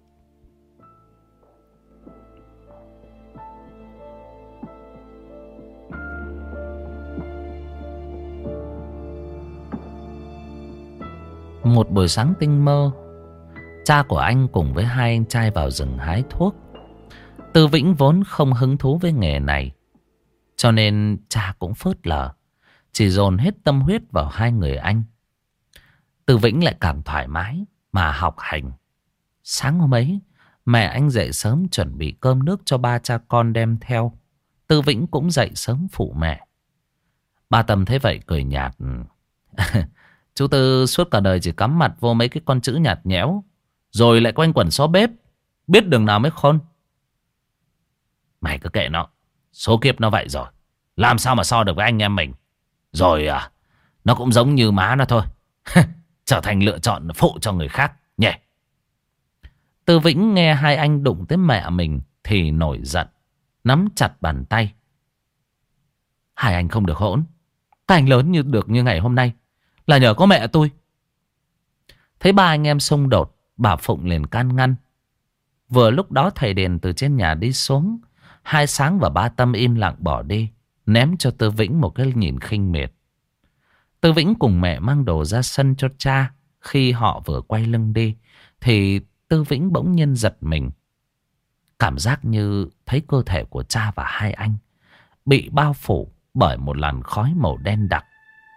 Một buổi sáng tinh mơ, cha của anh cùng với hai anh trai vào rừng hái thuốc. Tư Vĩnh vốn không hứng thú với nghề này, cho nên cha cũng phớt lờ, chỉ dồn hết tâm huyết vào hai người anh. Tư Vĩnh lại càng thoải mái mà học hành. Sáng hôm ấy, mẹ anh dậy sớm chuẩn bị cơm nước cho ba cha con đem theo. Tư Vĩnh cũng dậy sớm phụ mẹ. Ba Tâm thấy vậy cười nhạt. Chú Tư suốt cả đời chỉ cắm mặt vô mấy cái con chữ nhạt nhẽo, rồi lại quanh quẩn xó bếp, biết đường nào mới khôn. Mày cứ kệ nó, số kiếp nó vậy rồi, làm sao mà so được với anh em mình. Rồi à, nó cũng giống như má nó thôi. Trở thành lựa chọn phụ cho người khác nhỉ. Tư Vĩnh nghe hai anh đụng tới mẹ mình thì nổi giận, nắm chặt bàn tay. Hai anh không được hỗn. Các anh lớn như được như ngày hôm nay là nhờ có mẹ tôi. Thấy ba anh em xung đột, bà Phụng liền can ngăn. Vừa lúc đó thầy Điền từ trên nhà đi xuống. Hai Sáng và ba Tâm im lặng bỏ đi, ném cho Tư Vĩnh một cái nhìn khinh miệt. Tư Vĩnh cùng mẹ mang đồ ra sân cho cha. Khi họ vừa quay lưng đi thì Tư Vĩnh bỗng nhiên giật mình. Cảm giác như thấy cơ thể của cha và hai anh bị bao phủ bởi một làn khói màu đen đặc.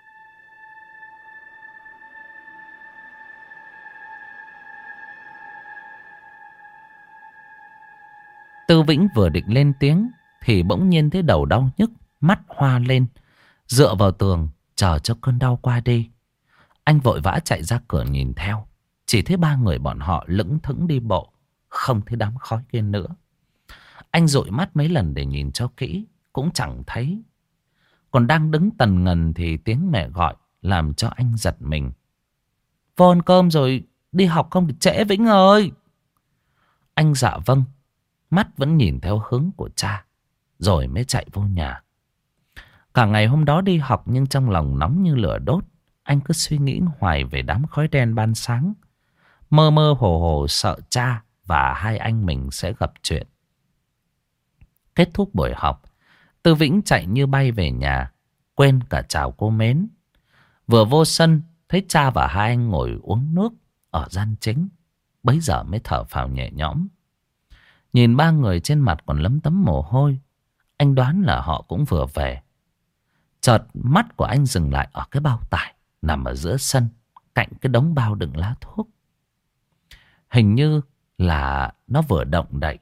Tư Vĩnh vừa định lên tiếng thì bỗng nhiên thấy đầu đau nhức, mắt hoa lên, dựa vào tường chờ cho cơn đau qua đi. Anh vội vã chạy ra cửa nhìn theo, chỉ thấy ba người bọn họ lững thững đi bộ, không thấy đám khói kia nữa. Anh dụi mắt mấy lần để nhìn cho kỹ, cũng chẳng thấy. Còn đang đứng tần ngần thì tiếng mẹ gọi làm cho anh giật mình. Vô ăn cơm rồi, đi học không được trễ Vĩnh ơi. Anh dạ vâng, mắt vẫn nhìn theo hướng của cha, rồi mới chạy vô nhà. Cả ngày hôm đó đi học nhưng trong lòng nóng như lửa đốt. Anh cứ suy nghĩ hoài về đám khói đen ban sáng, mơ mơ hồ hồ sợ cha và hai anh mình sẽ gặp chuyện. Kết thúc buổi học, Tư Vĩnh chạy như bay về nhà, quên cả chào cô Mến. Vừa vô sân, thấy cha và hai anh ngồi uống nước ở gian chính, bấy giờ mới thở phào nhẹ nhõm. Nhìn ba người trên mặt còn lấm tấm mồ hôi, anh đoán là họ cũng vừa về. Chợt mắt của anh dừng lại ở cái bao tải nằm ở giữa sân, cạnh cái đống bao đựng lá thuốc. Hình như là nó vừa động đậy.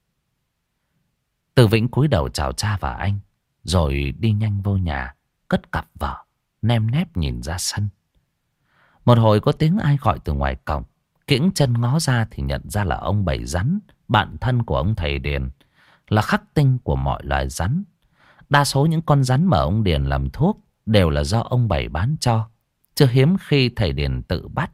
Từ Vĩnh cúi đầu chào cha và anh, rồi đi nhanh vô nhà, cất cặp vợ, nem nép nhìn ra sân. Một hồi có tiếng ai gọi từ ngoài cổng. Kiễng chân ngó ra thì nhận ra là ông Bảy Rắn, bạn thân của ông thầy Điền, là khắc tinh của mọi loài rắn. Đa số những con rắn mà ông Điền làm thuốc đều là do ông Bảy bán cho, chứ hiếm khi thầy Điền tự bắt.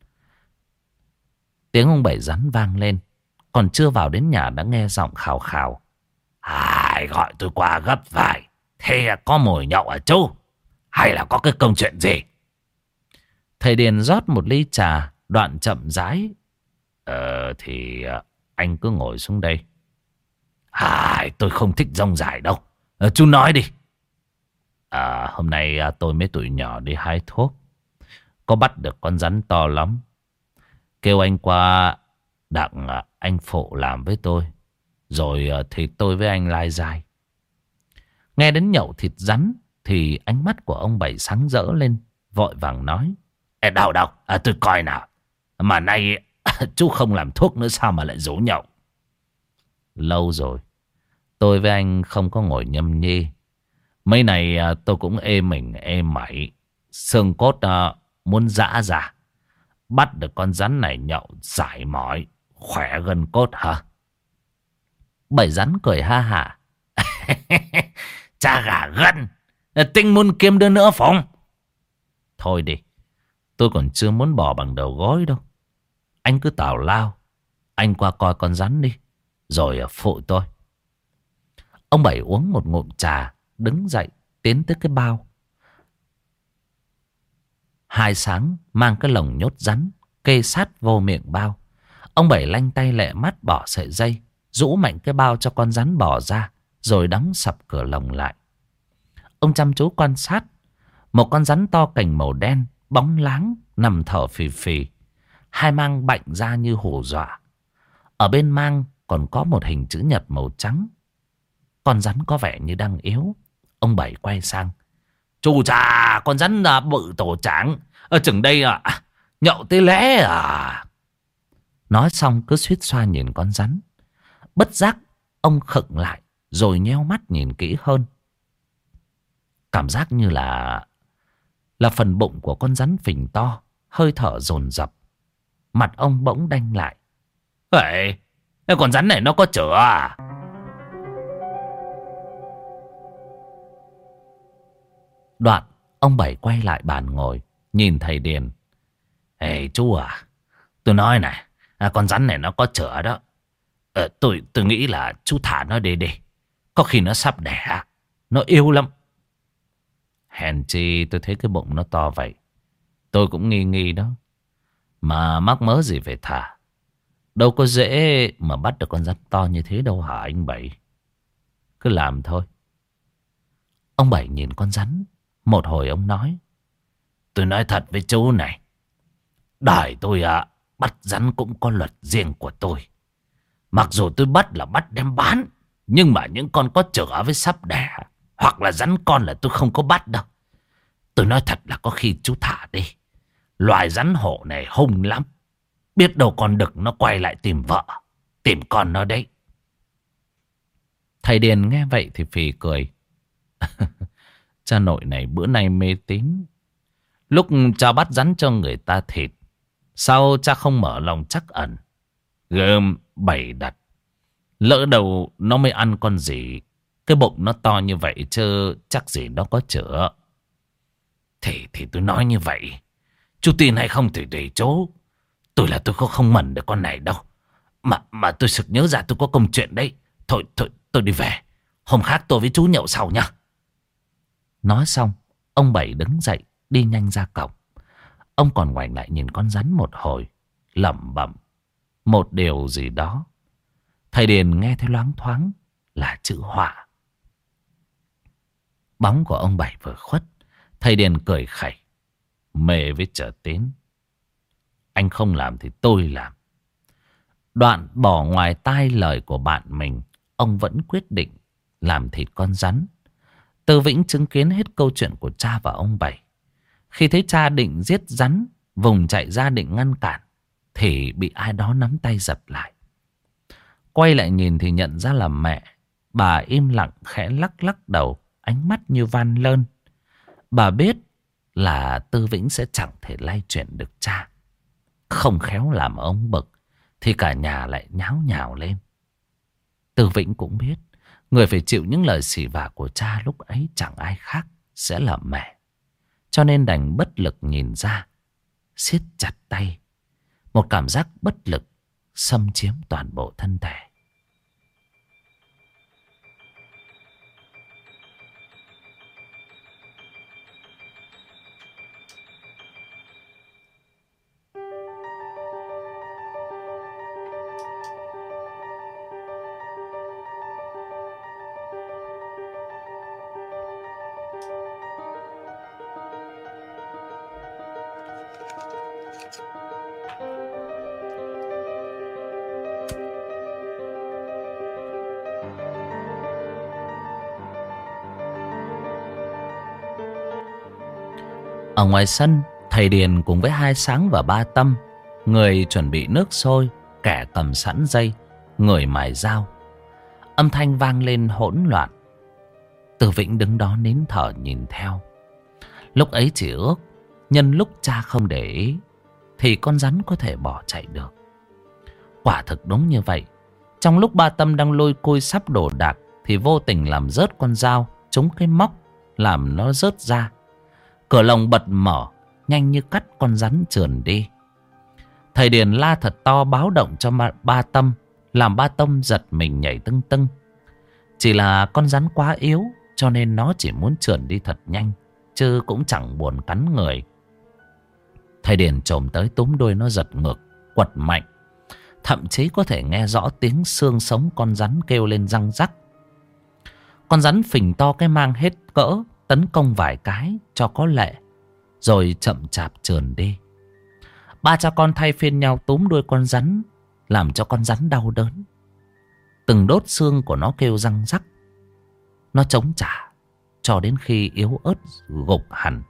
Tiếng ông Bảy Rắn vang lên, còn chưa vào đến nhà đã nghe giọng khào khào. Ai gọi tôi qua gấp vậy? Thế có mồi nhậu à chú? Hay là có cái công chuyện gì? Thầy Điền rót một ly trà, đoạn chậm rãi. Ờ thì anh cứ ngồi xuống đây. Ai, tôi không thích rông dài đâu. Ờ, chú nói đi. À, hôm nay tôi mấy tụi nhỏ đi hái thuốc, có bắt được con rắn to lắm. Kêu anh qua đặng anh phụ làm với tôi, rồi thì tôi với anh lai dai. Nghe đến nhậu thịt rắn thì ánh mắt của ông Bảy sáng rỡ lên, vội vàng nói. Ê, đâu đâu, à, tôi coi nào. Mà nay chú không làm thuốc nữa sao mà lại rủ nhậu? Lâu rồi tôi với anh không có ngồi nhâm nhi. Mấy này tôi cũng ê mình ê mẩy, xương cốt uh, muốn giã ra. Bắt được con rắn này nhậu giải mỏi, khỏe gân cốt hả? Bảy Rắn cười ha hả. Cha gà gân, tinh muốn kiếm đứa nữa Phong. Thôi đi, tôi còn chưa muốn bỏ bằng đầu gối đâu. Anh cứ tào lao, anh qua coi con rắn đi, rồi phụ tôi. Ông Bảy uống một ngụm trà, đứng dậy tiến tới cái bao. Hai sáng mang cái lồng nhốt rắn kê sát vô miệng bao. Ông Bảy lanh tay lẹ mắt bỏ sợi dây, rũ mạnh cái bao cho con rắn bỏ ra, rồi đóng sập cửa lồng lại. Ông chăm chú quan sát. Một con rắn to cành màu đen, bóng láng, nằm thở phì phì, hai mang bạnh ra như hù dọa. Ở bên mang còn có một hình chữ nhật màu trắng. Con rắn có vẻ như đang yếu. Ông Bảy quay sang. Chú chà, con rắn à, bự tổ tráng, ở chừng đây à, nhậu tới lẽ à. Nói xong cứ suýt xoa nhìn con rắn. Bất giác ông khựng lại, rồi nheo mắt nhìn kỹ hơn. Cảm giác như là Là phần bụng của con rắn phình to, hơi thở dồn dập. Mặt ông bỗng đanh lại. Vậy con rắn này nó có chữa à? Đoạn ông Bảy quay lại bàn ngồi, nhìn thầy Điền. Ê chú à, tôi nói này, à, con rắn này nó có chữa đó. Ờ, tôi, tôi nghĩ là chú thả nó đi đi. Có khi nó sắp đẻ, nó yêu lắm. Hèn chi tôi thấy cái bụng nó to vậy, tôi cũng nghi nghi đó. Mà mắc mớ gì phải thả. Đâu có dễ mà bắt được con rắn to như thế đâu hả anh Bảy. Cứ làm thôi. Ông Bảy nhìn con rắn. Một hồi ông nói. Tôi nói thật với chú này, đời tôi à, bắt rắn cũng có luật riêng của tôi. Mặc dù tôi bắt là bắt đem bán, nhưng mà những con có chữa với sắp đẻ, hoặc là rắn con là tôi không có bắt đâu. Tôi nói thật là có khi chú thả đi. Loài rắn hổ này hung lắm. Biết đâu còn đực nó quay lại tìm vợ, tìm con nó đấy. Thầy Điền nghe vậy thì phì cười. Cha nội này bữa nay mê tín. Lúc cha bắt rắn cho người ta thịt, sao cha không mở lòng trắc ẩn, gơm bày đặt. Lỡ đầu nó mới ăn con gì. Cái bụng nó to như vậy chứ chắc gì nó có chữa. Thì, thì tôi nói như vậy. Chú tin hay không thì tùy chú. Tôi là tôi không, không mẩn được con này đâu. Mà mà tôi sực nhớ ra tôi có công chuyện đấy. Thôi, thôi tôi đi về. Hôm khác tôi với chú nhậu sau nhá. Nói xong, ông Bảy đứng dậy đi nhanh ra cổng. Ông còn ngoảnh lại nhìn con rắn một hồi, lẩm bẩm một điều gì đó. Thầy Điền nghe thấy loáng thoáng là chữ họa. Bóng của ông Bảy vừa khuất, thầy Điền cười khẩy. Mê với trở tín. Anh không làm thì tôi làm. Đoạn bỏ ngoài tai lời của bạn mình, ông vẫn quyết định làm thịt con rắn. Từ Vĩnh chứng kiến hết câu chuyện của cha và ông Bảy. Khi thấy cha định giết rắn, vùng chạy ra định ngăn cản, thì bị ai đó nắm tay giật lại. Quay lại nhìn thì nhận ra là mẹ. Bà im lặng khẽ lắc lắc đầu, ánh mắt như van lơn. Bà biết là Tư Vĩnh sẽ chẳng thể lay chuyển được cha. Không khéo làm ông bực thì cả nhà lại nháo nhào lên. Tư Vĩnh cũng biết người phải chịu những lời xỉ vả của cha lúc ấy chẳng ai khác sẽ là mẹ. Cho nên đành bất lực nhìn ra, siết chặt tay. Một cảm giác bất lực xâm chiếm toàn bộ thân thể. Ở ngoài sân, thầy Điền cùng với hai Sáng và ba Tâm, người chuẩn bị nước sôi, kẻ cầm sẵn dây, người mài dao. Âm thanh vang lên hỗn loạn. Từ Vĩnh đứng đó nín thở nhìn theo. Lúc ấy chỉ ước nhân lúc cha không để ý thì con rắn có thể bỏ chạy được. Quả thực đúng như vậy. Trong lúc ba Tâm đang lôi côi sắp đổ đạc thì vô tình làm rớt con dao trúng cái móc, làm nó rớt ra. Cửa lồng bật mở, nhanh như cắt con rắn trườn đi. Thầy Điền la thật to báo động cho ba Tâm, làm ba Tâm giật mình nhảy tưng tưng. Chỉ là con rắn quá yếu, cho nên nó chỉ muốn trườn đi thật nhanh, chứ cũng chẳng buồn cắn người. Thầy Điền chồm tới túm đuôi nó giật ngược, quật mạnh. Thậm chí có thể nghe rõ tiếng xương sống con rắn kêu lên răng rắc. Con rắn phình to cái mang hết cỡ, tấn công vài cái cho có lệ, rồi chậm chạp trườn đi. Ba cha con thay phiên nhau túm đuôi con rắn, làm cho con rắn đau đớn. Từng đốt xương của nó kêu răng rắc. Nó chống trả cho đến khi yếu ớt gục hẳn.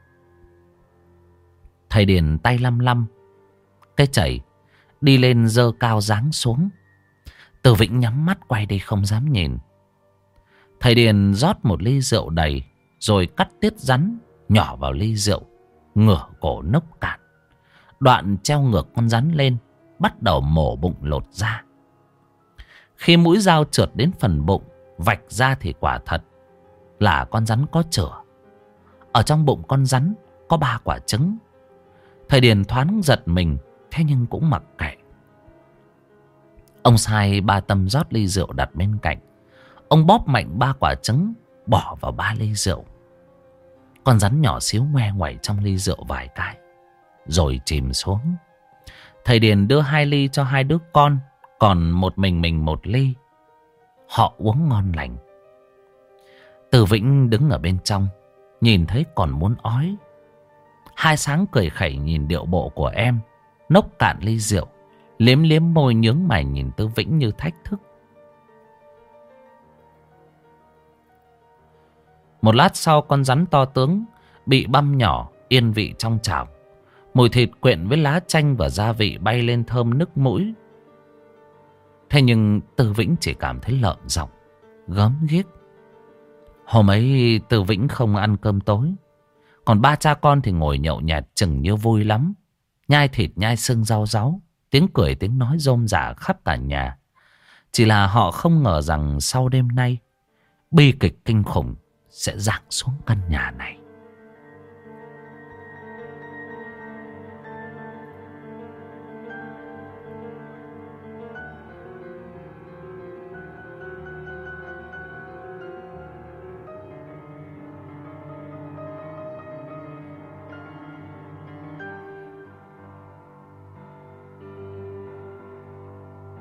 Thầy Điền tay lăm lăm cái chày, đi lên giơ cao giáng xuống. Từ Vĩnh nhắm mắt quay đi không dám nhìn. Thầy Điền rót một ly rượu đầy, rồi cắt tiết rắn nhỏ vào ly rượu, ngửa cổ nốc cạn. Đoạn treo ngược con rắn lên, bắt đầu mổ bụng lột ra. Khi mũi dao trượt đến phần bụng, vạch ra thì quả thật là con rắn có chửa. Ở trong bụng con rắn có ba quả trứng. Thầy Điền thoáng giật mình, thế nhưng cũng mặc kệ. Ông sai ba Tâm rót ly rượu đặt bên cạnh. Ông bóp mạnh ba quả trứng, bỏ vào ba ly rượu. Con rắn nhỏ xíu ngoe ngoẩy trong ly rượu vài cái, rồi chìm xuống. Thầy Điền đưa hai ly cho hai đứa con, còn một mình mình một ly. Họ uống ngon lành. Từ Vĩnh đứng ở bên trong, nhìn thấy còn muốn ói. Hai Sáng cười khẩy nhìn điệu bộ của em, nốc cạn ly rượu, liếm liếm môi nhướng mày nhìn Tư Vĩnh như thách thức. Một lát sau, con rắn to tướng bị băm nhỏ, yên vị trong chảo. Mùi thịt quyện với lá chanh và gia vị bay lên thơm nức mũi. Thế nhưng Tư Vĩnh chỉ cảm thấy lợm giọng, gớm ghiếc. Hôm ấy Tư Vĩnh không ăn cơm tối, còn ba cha con thì ngồi nhậu nhẹt chừng như vui lắm. Nhai thịt nhai xương rau ráu, tiếng cười tiếng nói rôm rả khắp cả nhà. Chỉ là họ không ngờ rằng sau đêm nay, bi kịch kinh khủng sẽ giáng xuống căn nhà này. Này, này,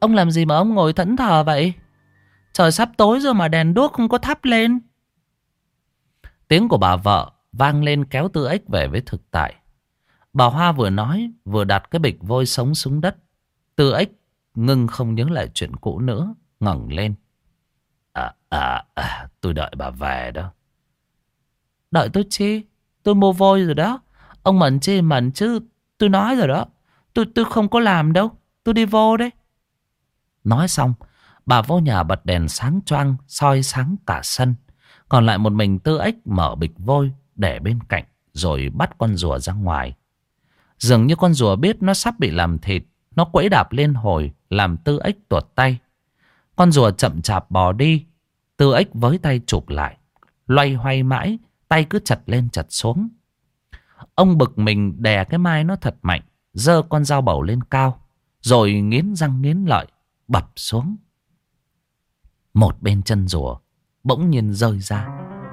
Ông làm gì mà ông ngồi thẫn thờ vậy? Trời sắp tối rồi mà đèn đuốc không có thắp lên. Tiếng của bà vợ vang lên kéo Tư Ếch về với thực tại. Bà Hoa vừa nói vừa đặt cái bịch vôi sống xuống đất. Tư Ếch ngưng không nhớ lại chuyện cũ nữa, ngẩng lên. À, à, à, tôi đợi bà về đó. Đợi tôi chi? Tôi mua vôi rồi đó. Ông mẩn chi mẩn chứ. Tôi nói rồi đó. Tôi tôi không có làm đâu. Tôi đi vô đấy. Nói xong, bà vô nhà bật đèn sáng choang, soi sáng cả sân. Còn lại một mình Tư Ếch mở bịch vôi để bên cạnh, rồi bắt con rùa ra ngoài. Dường như con rùa biết nó sắp bị làm thịt. Nó quẫy đạp liên hồi, làm Tư Ếch tuột tay. Con rùa chậm chạp bò đi. Tư Ếch với tay chụp lại. Loay hoay mãi, tay cứ chặt lên chặt xuống. Ông bực mình đè cái mai nó thật mạnh, giơ con dao bầu lên cao, rồi nghiến răng nghiến lợi, bập xuống. Một bên chân rùa bỗng nhiên rơi ra.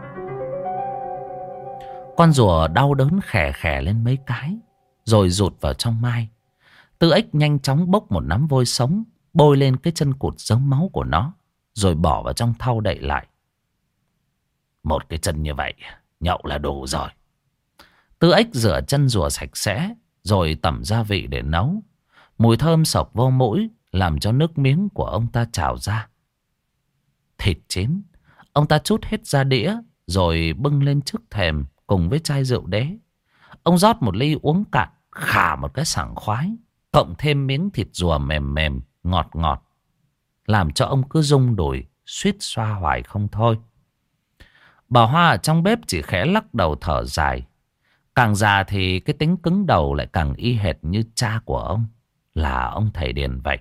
Con rùa đau đớn khè khè lên mấy cái, rồi rụt vào trong mai. Tư Ếch nhanh chóng bốc một nắm vôi sống, bôi lên cái chân cụt dớm máu của nó, rồi bỏ vào trong thau đậy lại. Một cái chân như vậy, nhậu là đủ rồi. Tư Ếch rửa chân rùa sạch sẽ, rồi tẩm gia vị để nấu. Mùi thơm sộc vô mũi, làm cho nước miếng của ông ta trào ra. Thịt chín, ông ta trút hết ra đĩa, rồi bưng lên trước thềm cùng với chai rượu đế. Ông rót một ly uống cạn, khả một cái sảng khoái, cộng thêm miếng thịt rùa mềm mềm, ngọt ngọt, làm cho ông cứ rung đùi, suýt xoa hoài không thôi. Bà Hoa ở trong bếp chỉ khẽ lắc đầu thở dài. Càng già thì cái tính cứng đầu lại càng y hệt như cha của ông, là ông thầy Điền vậy.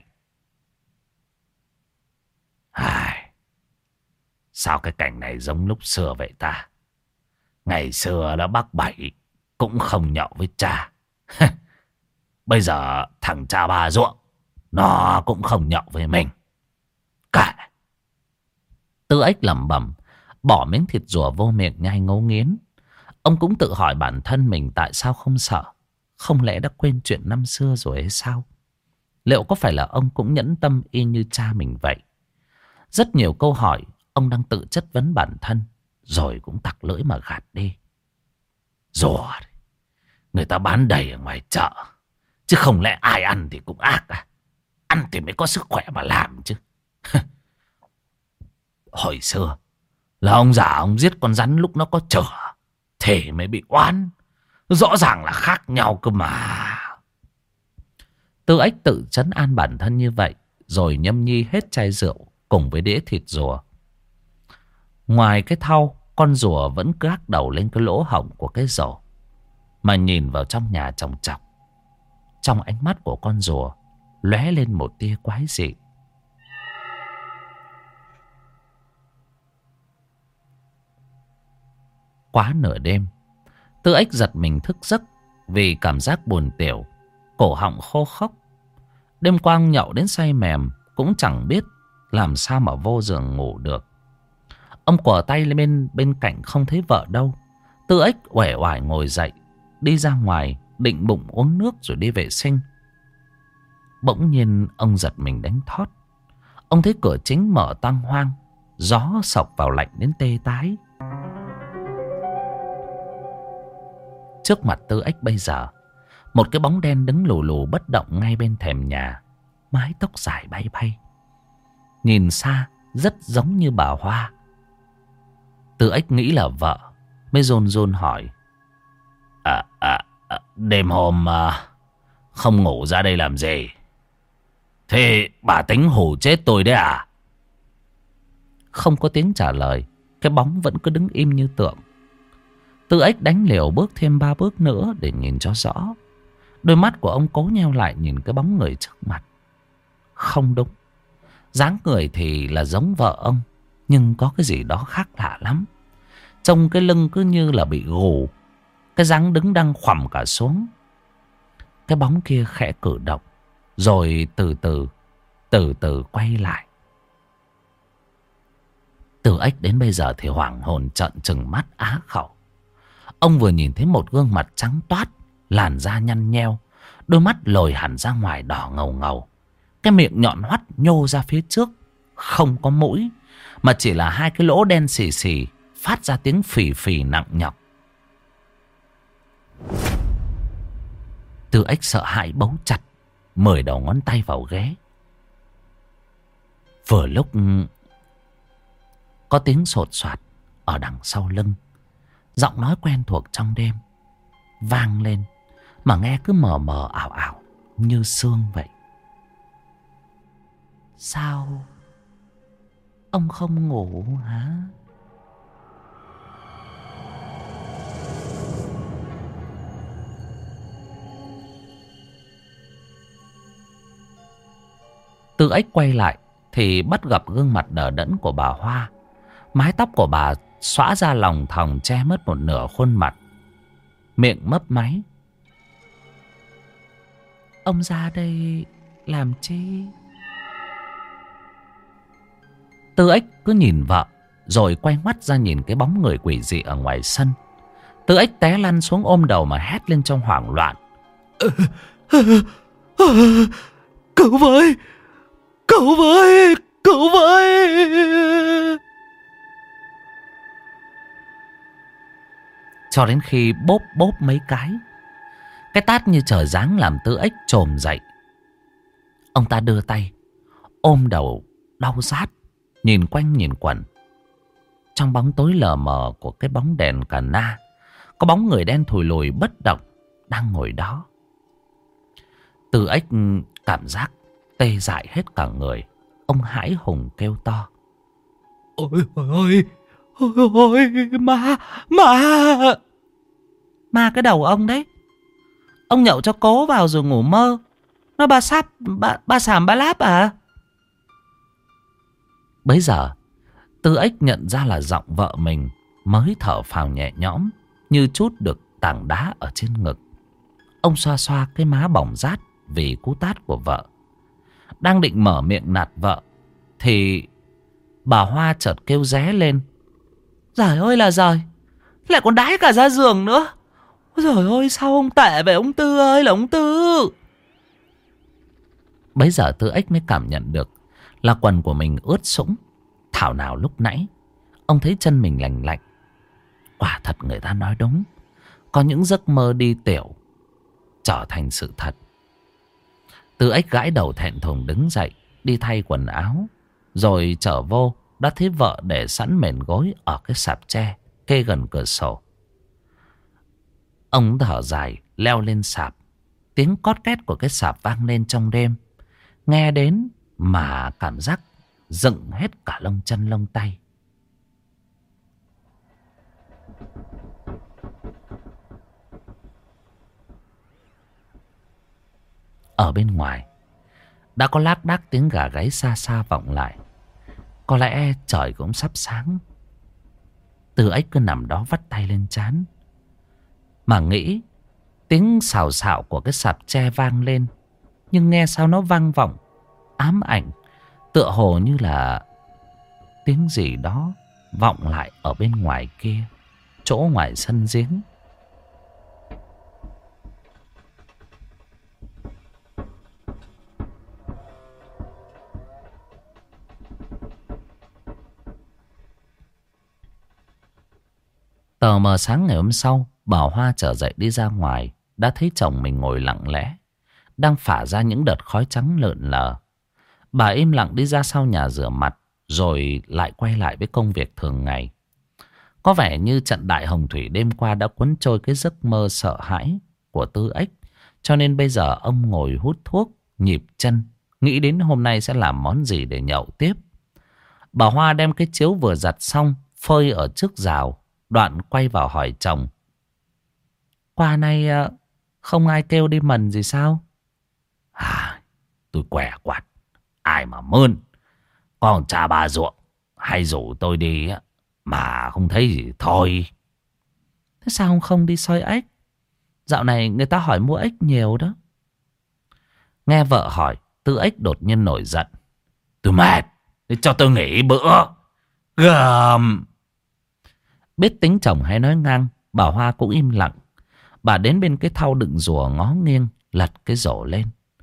Ai... Sao cái cảnh này giống lúc xưa vậy ta? Ngày xưa đó bác Bảy cũng không nhậu với cha. Bây giờ thằng cha ba ruộng, nó cũng không nhậu với mình. Cả. Tư Ếch lẩm bẩm, bỏ miếng thịt rùa vô miệng nhai ngấu nghiến. Ông cũng tự hỏi bản thân mình tại sao không sợ. Không lẽ đã quên chuyện năm xưa rồi hay sao? Liệu có phải là ông cũng nhẫn tâm y như cha mình vậy? Rất nhiều câu hỏi ông đang tự chất vấn bản thân, rồi cũng tặc lưỡi mà gạt đi. Rùa người ta bán đầy ở ngoài chợ, chứ không lẽ ai ăn thì cũng ác à? Ăn thì mới có sức khỏe mà làm chứ. Hồi xưa là ông già ông giết con rắn lúc nó có chửa, thế mới bị oán. Rõ ràng là khác nhau cơ mà. Tư Ếch tự trấn an bản thân như vậy, rồi nhâm nhi hết chai rượu cùng với đĩa thịt rùa. Ngoài cái thau, con rùa vẫn gác đầu lên cái lỗ hổng của cái rổ mà nhìn vào trong nhà chòng chọc. Trong ánh mắt của con rùa lóe lên một tia quái dị. Quá nửa đêm, Tư Ếch giật mình thức giấc vì cảm giác buồn tiểu, cổ họng khô khốc. Đêm qua nhậu đến say mềm, cũng chẳng biết làm sao mà vô giường ngủ được. Ông quờ tay lên bên, bên cạnh không thấy vợ đâu. Tư Ếch uể oải ngồi dậy, đi ra ngoài, định bụng uống nước rồi đi vệ sinh. Bỗng nhiên ông giật mình đánh thót. Ông thấy cửa chính mở toang hoang, gió sộc vào lạnh đến tê tái. Trước mặt Tư Ếch bây giờ, một cái bóng đen đứng lù lù bất động ngay bên thềm nhà, mái tóc dài bay bay. Nhìn xa rất giống như bà Hoa. Tư Ếch nghĩ là vợ, mới run run hỏi. À, à, à đêm hôm à, không ngủ ra đây làm gì? Thế bà tính hù chết tôi đấy à? Không có tiếng trả lời, cái bóng vẫn cứ đứng im như tượng. Tư Ếch đánh liều bước thêm ba bước nữa để nhìn cho rõ. Đôi mắt của ông cố nheo lại nhìn cái bóng người trước mặt. Không đúng. Dáng người thì là giống vợ ông, nhưng có cái gì đó khác lạ lắm. Trông cái lưng cứ như là bị gù, cái dáng đứng đang khoằm cả xuống. Cái bóng kia khẽ cử động, rồi từ từ, từ từ quay lại. Tư Ếch đến bây giờ thì hoảng hồn trợn trừng mắt á khẩu. Ông vừa nhìn thấy một gương mặt trắng toát, làn da nhăn nheo, đôi mắt lồi hẳn ra ngoài đỏ ngầu ngầu. Cái miệng nhọn hoắt nhô ra phía trước, không có mũi, mà chỉ là hai cái lỗ đen xì xì phát ra tiếng phì phì nặng nhọc. Tư Ếch sợ hãi bấu chặt mười đầu ngón tay vào ghế. Vừa lúc có tiếng sột soạt ở đằng sau lưng, giọng nói quen thuộc trong đêm vang lên, mà nghe cứ mờ mờ ảo ảo như sương vậy. Sao ông không ngủ hả? Tư Ếch quay lại thì bắt gặp gương mặt đờ đẫn của bà Hoa. Mái tóc của bà xõa ra lòng thòng che mất một nửa khuôn mặt, miệng mấp máy. Ông ra đây làm chi? Tư Ếch cứ nhìn vợ, rồi quay mắt ra nhìn cái bóng người quỷ dị ở ngoài sân. Tư Ếch té lăn xuống ôm đầu mà hét lên trong hoảng loạn. Cứu với! Cứu với! Cứu với! Cho đến khi bốp bốp mấy cái, cái tát như trời giáng làm Tư Ếch chồm dậy. Ông ta đưa tay ôm đầu đau rát, nhìn quanh nhìn quẩn. Trong bóng tối lờ mờ của cái bóng đèn cà na, có bóng người đen thùi lùi bất động đang ngồi đó. Tư Ếch cảm giác tê dại hết cả người. Ông hãi hùng kêu to. Ôi ôi ôi! Ôi ôi! Ma! Ma! Ma cái đầu ông đấy. Ông nhậu cho cố vào rồi ngủ mơ. Nó ba sáp, ba, ba sàm ba láp à? Bấy giờ Tư Ếch nhận ra là giọng vợ mình, mới thở phào nhẹ nhõm như trút được tảng đá ở trên ngực. Ông xoa xoa cái má bỏng rát vì cú tát của vợ. Đang định mở miệng nạt vợ thì bà Hoa chợt kêu ré lên. Giời ơi là giời, lại còn đái cả ra giường nữa. Ôi giời ơi, sao ông tệ vậy ông Tư ơi là ông Tư. Bấy giờ Tư Ếch mới cảm nhận được là quần của mình ướt sũng. Thảo nào lúc nãy ông thấy chân mình lành lạnh. Quả thật người ta nói đúng, có những giấc mơ đi tiểu trở thành sự thật. Tư Ếch gãi đầu thẹn thùng đứng dậy đi thay quần áo, rồi trở vô đã thấy vợ để sẵn mền gối ở cái sạp tre kê gần cửa sổ. Ông thở dài leo lên sạp. Tiếng cót két của cái sạp vang lên trong đêm, nghe đến mà cảm giác dựng hết cả lông chân lông tay. Ở bên ngoài đã có lác đác tiếng gà gáy xa xa vọng lại. Có lẽ trời cũng sắp sáng. Tư Ếch cứ nằm đó vắt tay lên trán mà nghĩ. Tiếng xào xạo của cái sạp tre vang lên, nhưng nghe sao nó vang vọng ám ảnh, tựa hồ như là tiếng gì đó vọng lại ở bên ngoài kia, chỗ ngoài sân giếng. Tờ mờ sáng ngày hôm sau, bà Hoa trở dậy đi ra ngoài, đã thấy chồng mình ngồi lặng lẽ, đang phả ra những đợt khói trắng lượn lờ. Bà im lặng đi ra sau nhà rửa mặt, rồi lại quay lại với công việc thường ngày. Có vẻ như trận đại hồng thủy đêm qua đã cuốn trôi cái giấc mơ sợ hãi của Tư Ếch, cho nên bây giờ ông ngồi hút thuốc, nhịp chân, nghĩ đến hôm nay sẽ làm món gì để nhậu tiếp. Bà Hoa đem cái chiếu vừa giặt xong phơi ở trước rào, đoạn quay vào hỏi chồng. Qua nay không ai kêu đi mần gì sao? À, tôi què quạt, ai mà mơn. Còn cha bà ruộng hay rủ tôi đi mà không thấy gì thôi. Thế sao ông không đi soi ếch? Dạo này người ta hỏi mua ếch nhiều đó. Nghe vợ hỏi, Tư Ếch đột nhiên nổi giận. Tôi mệt, cho tôi nghỉ bữa. Gầm. Biết tính chồng hay nói ngang, bà Hoa cũng im lặng. Bà đến bên cái thau đựng rùa ngó nghiêng, lật cái rổ lên.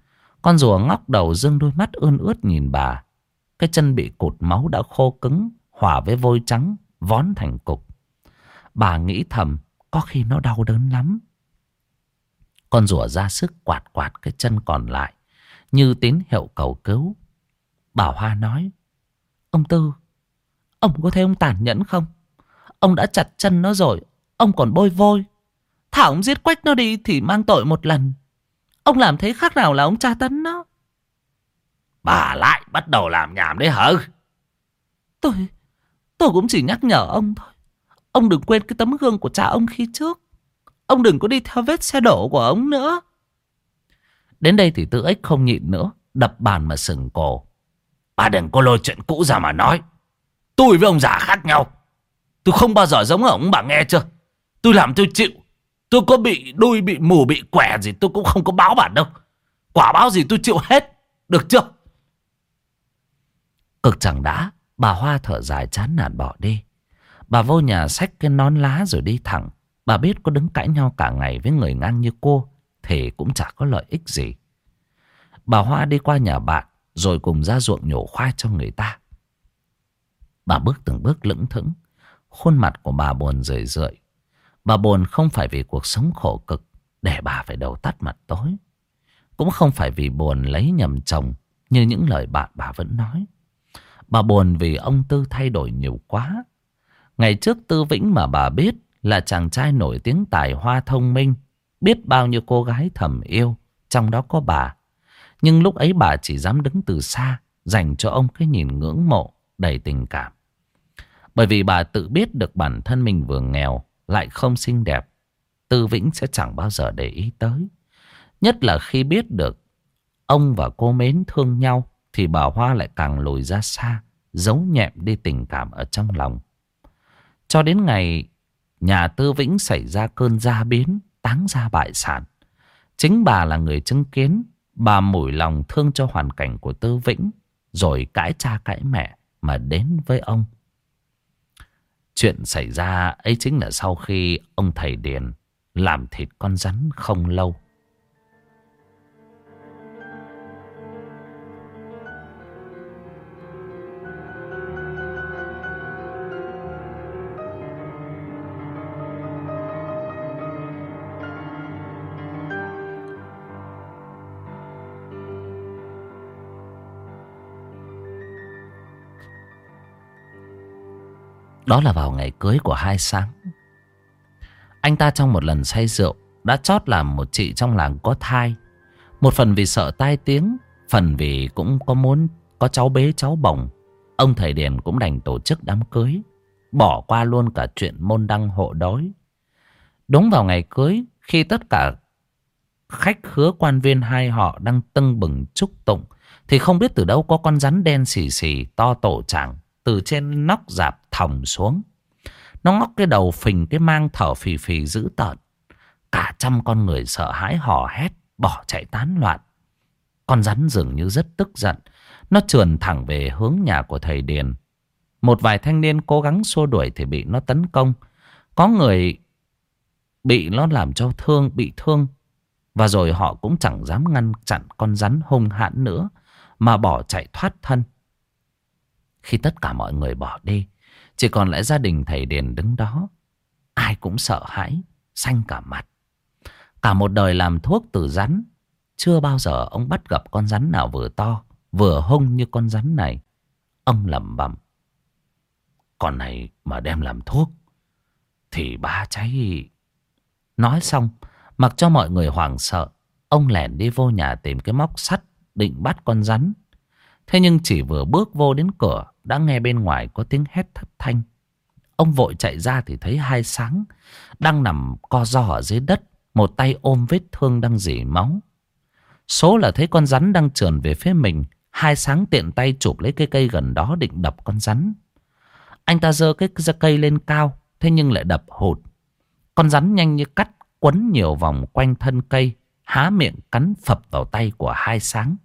Con rùa ngóc đầu dương đôi mắt ươn ướt nhìn bà. Cái chân bị cụt máu đã khô cứng, hòa với vôi trắng, vón thành cục. Bà nghĩ thầm, có khi nó đau đớn lắm. Con rùa ra sức quạt quạt cái chân còn lại, như tín hiệu cầu cứu. Bà Hoa nói, ông Tư, ông có thấy ông tàn nhẫn không? Ông đã chặt chân nó rồi, ông còn bôi vôi. Thảo ông giết quách nó đi thì mang tội một lần. Ông làm thế khác nào là ông tra tấn nó. Bà lại bắt đầu làm nhảm đấy hả? Tôi, tôi cũng chỉ nhắc nhở ông thôi. Ông đừng quên cái tấm gương của cha ông khi trước. Ông đừng có đi theo vết xe đổ của ông nữa. Đến đây thì Tư Ếch không nhịn nữa, đập bàn mà sừng cổ. Bà đừng có lôi chuyện cũ ra mà nói. Tôi với ông già khác nhau. Tôi không bao giờ giống ông, bà nghe chưa? Tôi làm tôi chịu. Tôi có bị đuôi, bị mù, bị quẻ gì tôi cũng không có báo bản đâu. Quả báo gì tôi chịu hết. Được chưa? Cực chẳng đã, bà Hoa thở dài chán nản bỏ đi. Bà vô nhà xách cái nón lá rồi đi thẳng. Bà biết có đứng cãi nhau cả ngày với người ngang như cô thì cũng chả có lợi ích gì. Bà Hoa đi qua nhà bạn rồi cùng ra ruộng nhổ khoai cho người ta. Bà bước từng bước lững thững. Khuôn mặt của bà buồn rười rượi. Bà buồn không phải vì cuộc sống khổ cực để bà phải đầu tắt mặt tối. Cũng không phải vì buồn lấy nhầm chồng như những lời bạn bà vẫn nói. Bà buồn vì ông Tư thay đổi nhiều quá. Ngày trước Tư Vĩnh mà bà biết là chàng trai nổi tiếng tài hoa thông minh, biết bao nhiêu cô gái thầm yêu, trong đó có bà. Nhưng lúc ấy bà chỉ dám đứng từ xa, dành cho ông cái nhìn ngưỡng mộ, đầy tình cảm. Bởi vì bà tự biết được bản thân mình vừa nghèo, lại không xinh đẹp, Tư Vĩnh sẽ chẳng bao giờ để ý tới. Nhất là khi biết được ông và cô mến thương nhau, thì bà Hoa lại càng lùi ra xa, giấu nhẹm đi tình cảm ở trong lòng. Cho đến ngày nhà Tư Vĩnh xảy ra cơn gia biến, táng gia bại sản. Chính bà là người chứng kiến. Bà mủi lòng thương cho hoàn cảnh của Tư Vĩnh, rồi cãi cha cãi mẹ mà đến với ông. Chuyện xảy ra ấy chính là sau khi ông thầy Điền làm thịt con rắn không lâu. Đó là vào ngày cưới của Hai Sáng. Anh ta trong một lần say rượu đã chót làm một chị trong làng có thai. Một phần vì sợ tai tiếng, phần vì cũng có muốn có cháu bế cháu bồng. Ông thầy Điền cũng đành tổ chức đám cưới, bỏ qua luôn cả chuyện môn đăng hộ đối. Đúng vào ngày cưới, khi tất cả khách khứa quan viên hai họ đang tưng bừng chúc tụng, thì không biết từ đâu có con rắn đen xì xì to tổ chảng từ trên nóc rạp thòng xuống. Nó ngóc cái đầu phình cái mang thở phì phì dữ tợn. Cả trăm con người sợ hãi hò hét, bỏ chạy tán loạn. Con rắn dường như rất tức giận. Nó trườn thẳng về hướng nhà của thầy Điền. Một vài thanh niên cố gắng xua đuổi thì bị nó tấn công. Có người bị nó làm cho thương, bị thương. Và rồi họ cũng chẳng dám ngăn chặn con rắn hung hãn nữa, mà bỏ chạy thoát thân. Khi tất cả mọi người bỏ đi, chỉ còn lại gia đình thầy Điền đứng đó. Ai cũng sợ hãi, xanh cả mặt. Cả một đời làm thuốc từ rắn, chưa bao giờ ông bắt gặp con rắn nào vừa to, vừa hung như con rắn này. Ông lẩm bẩm, con này mà đem làm thuốc thì bá cháy. Nói xong, mặc cho mọi người hoảng sợ, ông lẻn đi vô nhà tìm cái móc sắt định bắt con rắn. Thế nhưng chỉ vừa bước vô đến cửa, đã nghe bên ngoài có tiếng hét thất thanh. Ông vội chạy ra thì thấy Hai Sáng đang nằm co ro ở dưới đất, một tay ôm vết thương đang rỉ máu. Số là thấy con rắn đang trườn về phía mình, Hai Sáng tiện tay chụp lấy cái cây gần đó định đập con rắn. Anh ta giơ cái cây lên cao, thế nhưng lại đập hụt. Con rắn nhanh như cắt quấn nhiều vòng quanh thân cây, há miệng cắn phập vào tay của Hai Sáng.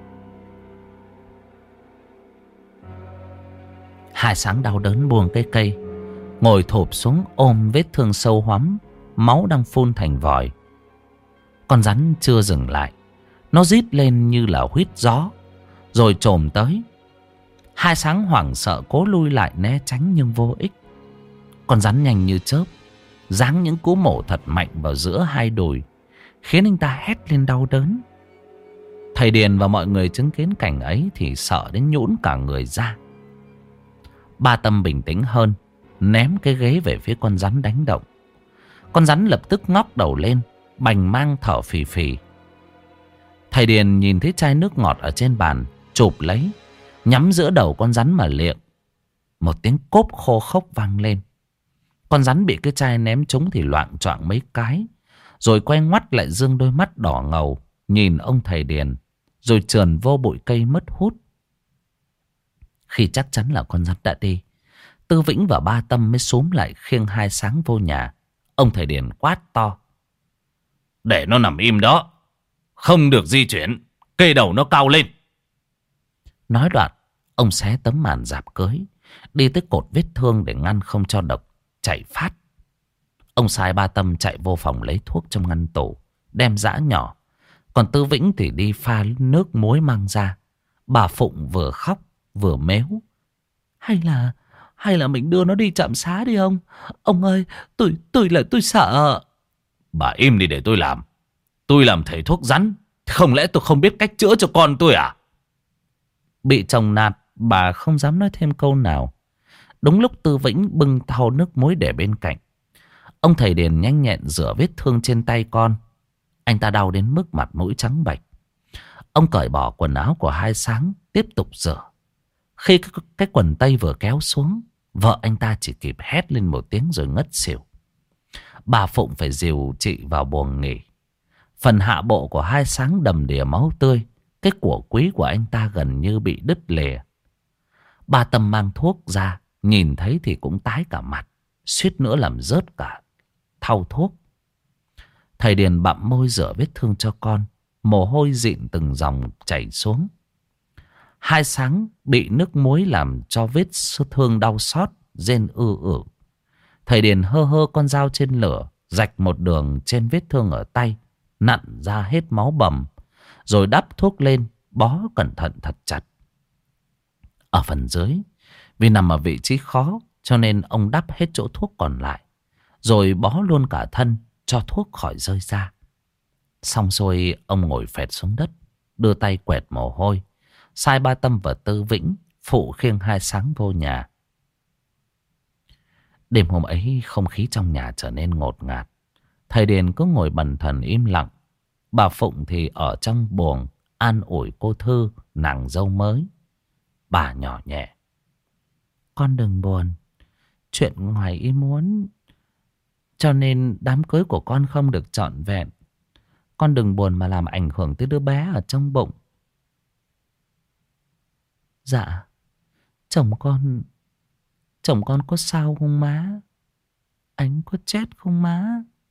Hai Sáng đau đớn buông cái cây, ngồi thụp xuống ôm vết thương sâu hoắm, máu đang phun thành vòi. Con rắn chưa dừng lại, Nó rít lên như là huýt gió, rồi chồm tới. Hai Sáng hoảng sợ cố lui lại né tránh nhưng vô ích. Con rắn nhanh như chớp giáng những cú mổ thật mạnh vào giữa hai đùi, khiến anh ta hét lên đau đớn. Thầy Điền và mọi người chứng kiến cảnh ấy thì sợ đến nhũn cả người ra. Ba Tâm bình tĩnh hơn, ném cái ghế về phía con rắn đánh động. Con rắn lập tức ngóc đầu lên, bành mang thở phì phì. Thầy Điền nhìn thấy chai nước ngọt ở trên bàn, chụp lấy, nhắm giữa đầu con rắn mà liệng. Một tiếng cốp khô khốc vang lên. Con rắn bị cái chai ném trúng thì loạng choạng mấy cái, rồi quay ngoắt lại dương đôi mắt đỏ ngầu nhìn ông thầy Điền, rồi trườn vô bụi cây mất hút. Khi chắc chắn là con rắn đã đi, Tư Vĩnh và Ba Tâm mới xúm lại khiêng Hai Sáng vô nhà. Ông thầy Điền quát to: "Để nó nằm im đó, không được di chuyển, cây đầu nó cao lên." Nói đoạn, ông xé tấm màn rạp cưới, đi tới cột vết thương để ngăn không cho độc chạy phát. Ông sai Ba Tâm chạy vô phòng lấy thuốc trong ngăn tủ, đem giã nhỏ. Còn Tư Vĩnh thì đi pha nước muối mang ra. Bà Phụng vừa khóc vừa mếu: Hay là Hay là mình đưa nó đi trạm xá đi ông. Ông ơi, tôi tôi là tôi sợ. Bà im đi để tôi làm. Tôi làm thầy thuốc rắn, không lẽ tôi không biết cách chữa cho con tôi à? Bị chồng nạt, bà không dám nói thêm câu nào. Đúng lúc Tư Vĩnh bưng thau nước muối để bên cạnh, ông thầy Điền nhanh nhẹn rửa vết thương trên tay con. Anh ta đau đến mức mặt mũi trắng bệch. Ông cởi bỏ quần áo của Hai Sáng, tiếp tục rửa. Khi cái, cái quần tây vừa kéo xuống, vợ anh ta chỉ kịp hét lên một tiếng rồi ngất xỉu. Bà Phụng phải dìu chị vào buồng nghỉ. Phần hạ bộ của Hai Sáng đầm đìa máu tươi. Cái của quý của anh ta gần như bị đứt lìa. Ba Tâm mang thuốc ra, nhìn thấy thì cũng tái cả mặt, suýt nữa làm rớt cả thau thuốc. Thầy Điền bặm môi rửa vết thương cho con, mồ hôi dịn từng dòng chảy xuống. Hai Sáng bị nước muối làm cho vết thương đau xót, rên ư ử. Thầy Điền hơ hơ con dao trên lửa, rạch một đường trên vết thương ở tay, nặn ra hết máu bầm, rồi đắp thuốc lên, bó cẩn thận thật chặt. Ở phần dưới, vì nằm ở vị trí khó, cho nên ông đắp hết chỗ thuốc còn lại, rồi bó luôn cả thân, cho thuốc khỏi rơi ra. Xong xuôi, ông ngồi phệt xuống đất, đưa tay quẹt mồ hôi, sai Ba Tâm và Tư Vĩnh phụ khiêng Hai Sáng vô nhà. Đêm hôm ấy, không khí trong nhà trở nên ngột ngạt. Thầy Điền cứ ngồi bần thần im lặng. Bà Phụng thì ở trong buồng an ủi cô Thư, nàng dâu mới. Bà nhỏ nhẹ: Con đừng buồn, chuyện ngoài ý muốn, cho nên đám cưới của con không được trọn vẹn. Con đừng buồn mà làm ảnh hưởng tới đứa bé ở trong bụng. Dạ, chồng con Chồng con có sao không má? Anh có chết không má?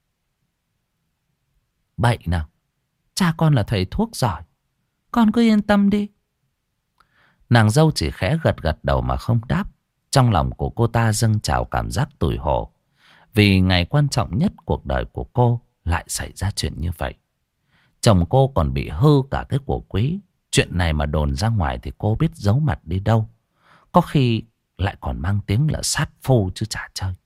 Bậy nào, cha con là thầy thuốc giỏi, con cứ yên tâm đi. Nàng dâu chỉ khẽ gật gật đầu mà không đáp. Trong lòng của cô ta dâng trào cảm giác tủi hổ, vì ngày quan trọng nhất cuộc đời của cô lại xảy ra chuyện như vậy. Chồng cô còn bị hư cả cái của quý. Chuyện này mà đồn ra ngoài thì cô biết giấu mặt đi đâu. Có khi lại còn mang tiếng là sát phu chứ chả chơi.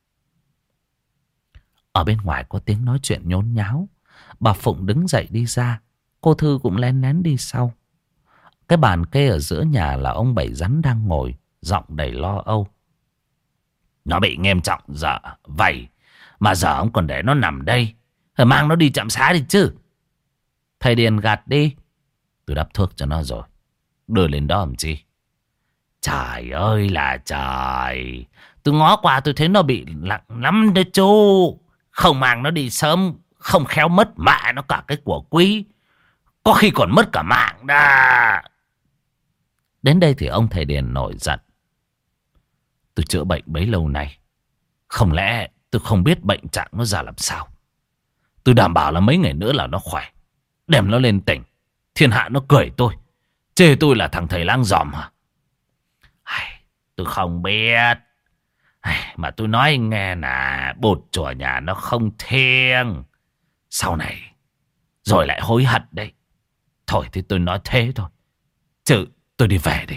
Ở bên ngoài có tiếng nói chuyện nhốn nháo. Bà Phụng đứng dậy đi ra, cô Thư cũng lén lén đi sau. Cái bàn kê ở giữa nhà là ông Bảy Rắn đang ngồi, giọng đầy lo âu. Nó bị nghiêm trọng giờ vậy mà giờ ông còn để nó nằm đây, rồi mang nó đi trạm xá đi chứ. Thầy Điền gạt đi: Tôi đắp thuốc cho nó rồi, đưa lên đó làm chi? Trời ơi là trời, tôi ngó qua tôi thấy nó bị nặng lắm đấy chú. Không mang nó đi sớm, không khéo mất mẹ nó cả cái của quý, có khi còn mất cả mạng đó. Đến đây thì ông thầy Điền nổi giận: Tôi chữa bệnh bấy lâu nay, không lẽ tôi không biết bệnh trạng nó ra làm sao? Tôi đảm bảo là mấy ngày nữa là nó khỏe. Đem nó lên tỉnh, thiên hạ nó cười tôi, chê tôi là thằng thầy lang giòm hả? Ai, tôi không biết. Ai, mà tôi nói anh nghe là bột chùa nhà nó không thiêng, sau này rồi lại hối hận đấy. Thôi thì tôi nói thế thôi. Chứ tôi đi về đi.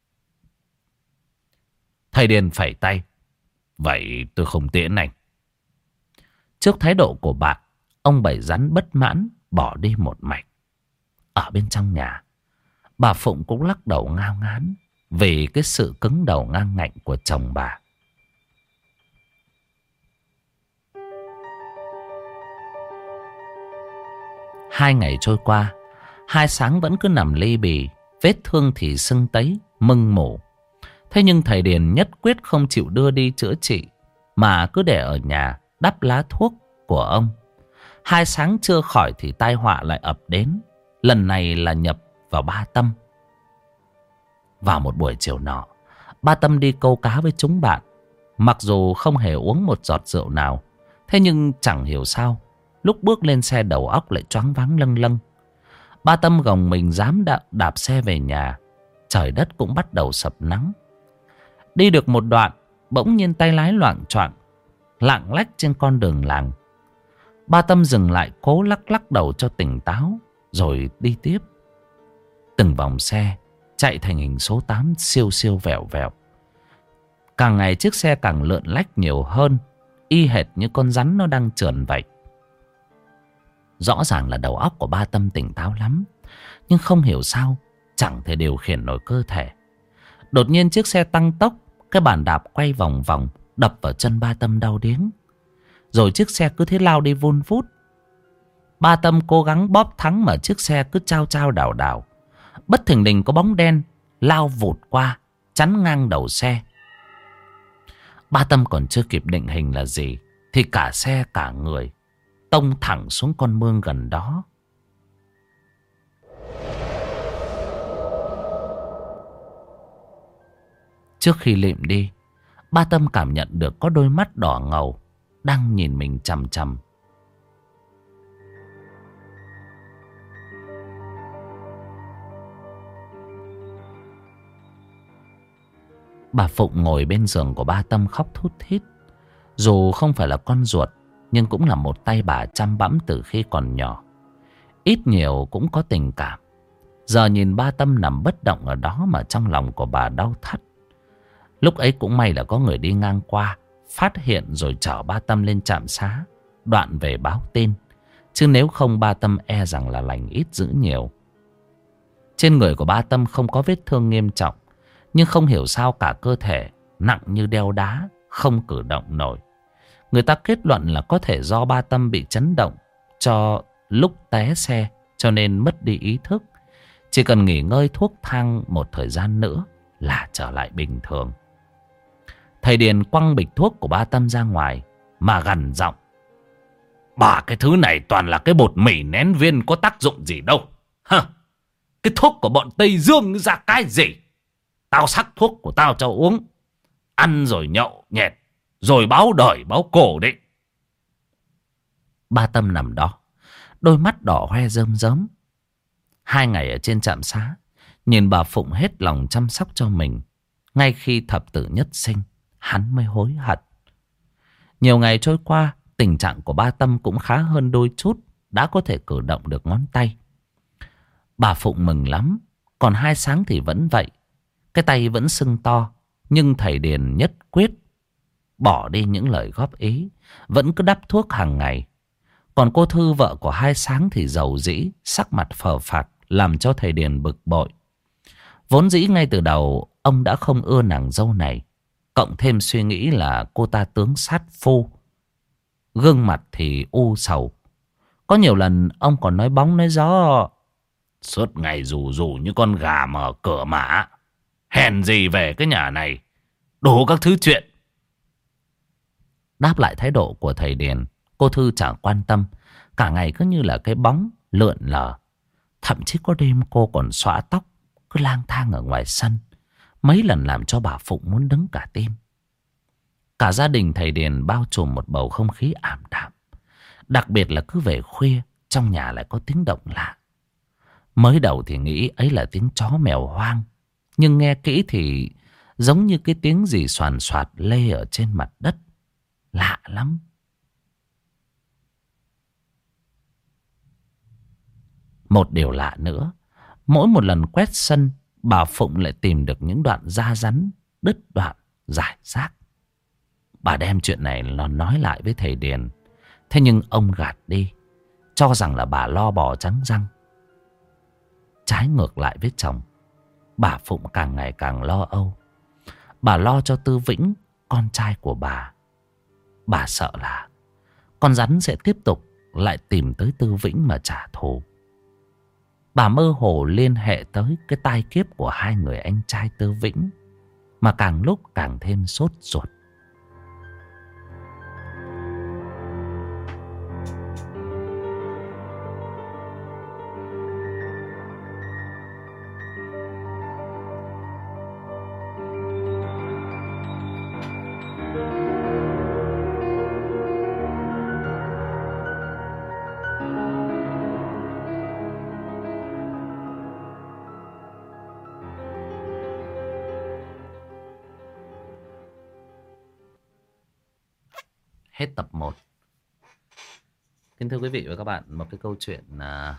Thầy Điền phẩy tay. Vậy tôi không tiễn anh. Trước thái độ của bạn, ông Bảy Rắn bất mãn bỏ đi một mạch. Ở bên trong nhà, bà Phụng cũng lắc đầu ngao ngán vì cái sự cứng đầu ngang ngạnh của chồng bà. Hai ngày trôi qua, Hai Sáng vẫn cứ nằm li bì, vết thương thì sưng tấy, mưng mủ. Thế nhưng thầy Điền nhất quyết không chịu đưa đi chữa trị, mà cứ để ở nhà đắp lá thuốc của ông. Hai Sáng chưa khỏi thì tai họa lại ập đến. Lần này là nhập vào ba Tâm. Vào một buổi chiều nọ, ba Tâm đi câu cá với chúng bạn. Mặc dù không hề uống một giọt rượu nào, thế nhưng chẳng hiểu sao, lúc bước lên xe đầu óc lại choáng váng lâng lâng. Ba Tâm gồng mình dám đạp, đạp xe về nhà. Trời đất cũng bắt đầu sập nắng. Đi được một đoạn, bỗng nhiên tay lái loạng choạng, lạng lách trên con đường làng. Ba Tâm dừng lại cố lắc lắc đầu cho tỉnh táo, rồi đi tiếp. Từng vòng xe chạy thành hình số tám siêu siêu vẹo vẹo. Càng ngày chiếc xe càng lượn lách nhiều hơn, y hệt như con rắn nó đang trườn vậy. Rõ ràng là đầu óc của ba Tâm tỉnh táo lắm, nhưng không hiểu sao chẳng thể điều khiển nổi cơ thể. Đột nhiên chiếc xe tăng tốc, cái bàn đạp quay vòng vòng đập vào chân ba Tâm đau điếng. Rồi chiếc xe cứ thế lao đi vun vút. Ba Tâm cố gắng bóp thắng mà chiếc xe cứ chao chao đảo đảo. Bất thình lình có bóng đen lao vụt qua, chắn ngang đầu xe. Ba Tâm còn chưa kịp định hình là gì thì cả xe cả người tông thẳng xuống con mương gần đó. Trước khi lịm đi, ba Tâm cảm nhận được có đôi mắt đỏ ngầu đang nhìn mình chằm chằm. Bà Phụng ngồi bên giường của ba Tâm khóc thút thít. Dù không phải là con ruột, nhưng cũng là một tay bà chăm bẵm từ khi còn nhỏ. Ít nhiều cũng có tình cảm. Giờ nhìn ba Tâm nằm bất động ở đó mà trong lòng của bà đau thắt. Lúc ấy cũng may là có người đi ngang qua, phát hiện rồi chở ba Tâm lên trạm xá, đoạn về báo tin. Chứ nếu không ba Tâm e rằng là lành ít dữ nhiều. Trên người của ba Tâm không có vết thương nghiêm trọng, nhưng không hiểu sao cả cơ thể nặng như đeo đá, không cử động nổi. Người ta kết luận là có thể do ba Tâm bị chấn động cho lúc té xe, cho nên mất đi ý thức. Chỉ cần nghỉ ngơi thuốc thang một thời gian nữa là trở lại bình thường. Thầy Điền quăng bịch thuốc của ba Tâm ra ngoài mà gằn giọng: "Bà cái thứ này toàn là cái bột mì nén viên, có tác dụng gì đâu. Hả? Cái thuốc của bọn Tây Dương ra cái gì? Tao sắc thuốc của tao cho uống, ăn rồi nhậu nhẹt, rồi báo đời báo cổ đấy." Ba Tâm nằm đó, đôi mắt đỏ hoe rơm rớm. Hai ngày ở trên trạm xá, nhìn bà Phụng hết lòng chăm sóc cho mình. Ngay khi thập tử nhất sinh, hắn mới hối hận. Nhiều ngày trôi qua, tình trạng của ba Tâm cũng khá hơn đôi chút, đã có thể cử động được ngón tay. Bà Phụng mừng lắm, còn Hai Sáng thì vẫn vậy. Cái tay vẫn sưng to, nhưng thầy Điền nhất quyết bỏ đi những lời góp ý, vẫn cứ đắp thuốc hàng ngày. Còn cô Thư, vợ của Hai Sáng thì rầu rĩ, sắc mặt phờ phạc, làm cho thầy Điền bực bội. Vốn dĩ ngay từ đầu ông đã không ưa nàng dâu này, cộng thêm suy nghĩ là cô ta tướng sát phu, gương mặt thì u sầu. Có nhiều lần ông còn nói bóng nói gió: "Suốt ngày rù rù như con gà mở cửa mã, hèn gì về cái nhà này, đủ các thứ chuyện." Đáp lại thái độ của thầy Điền, cô Thư chẳng quan tâm, cả ngày cứ như là cái bóng lượn lờ. Thậm chí có đêm cô còn xõa tóc, cứ lang thang ở ngoài sân, mấy lần làm cho bà Phụng muốn đứng cả tim. Cả gia đình thầy Điền bao trùm một bầu không khí ảm đạm. Đặc biệt là cứ về khuya, trong nhà lại có tiếng động lạ. Mới đầu thì nghĩ ấy là tiếng chó mèo hoang, nhưng nghe kỹ thì giống như cái tiếng gì xoàn xoạt lê ở trên mặt đất. Lạ lắm. Một điều lạ nữa Mỗi một lần quét sân, bà Phụng lại tìm được những đoạn da rắn, đứt đoạn, rải rác. Bà đem chuyện này nó nói lại với thầy Điền. Thế nhưng ông gạt đi, cho rằng là bà lo bò trắng răng. Trái ngược lại với chồng, bà Phụng càng ngày càng lo âu. Bà lo cho Tư Vĩnh, con trai của bà. Bà sợ là con rắn sẽ tiếp tục lại tìm tới Tư Vĩnh mà trả thù. Bà mơ hồ liên hệ tới cái tai kiếp của hai người anh trai Tư Vĩnh, mà càng lúc càng thêm sốt ruột. Hết tập một. Kính thưa quý vị và các bạn, một cái câu chuyện à,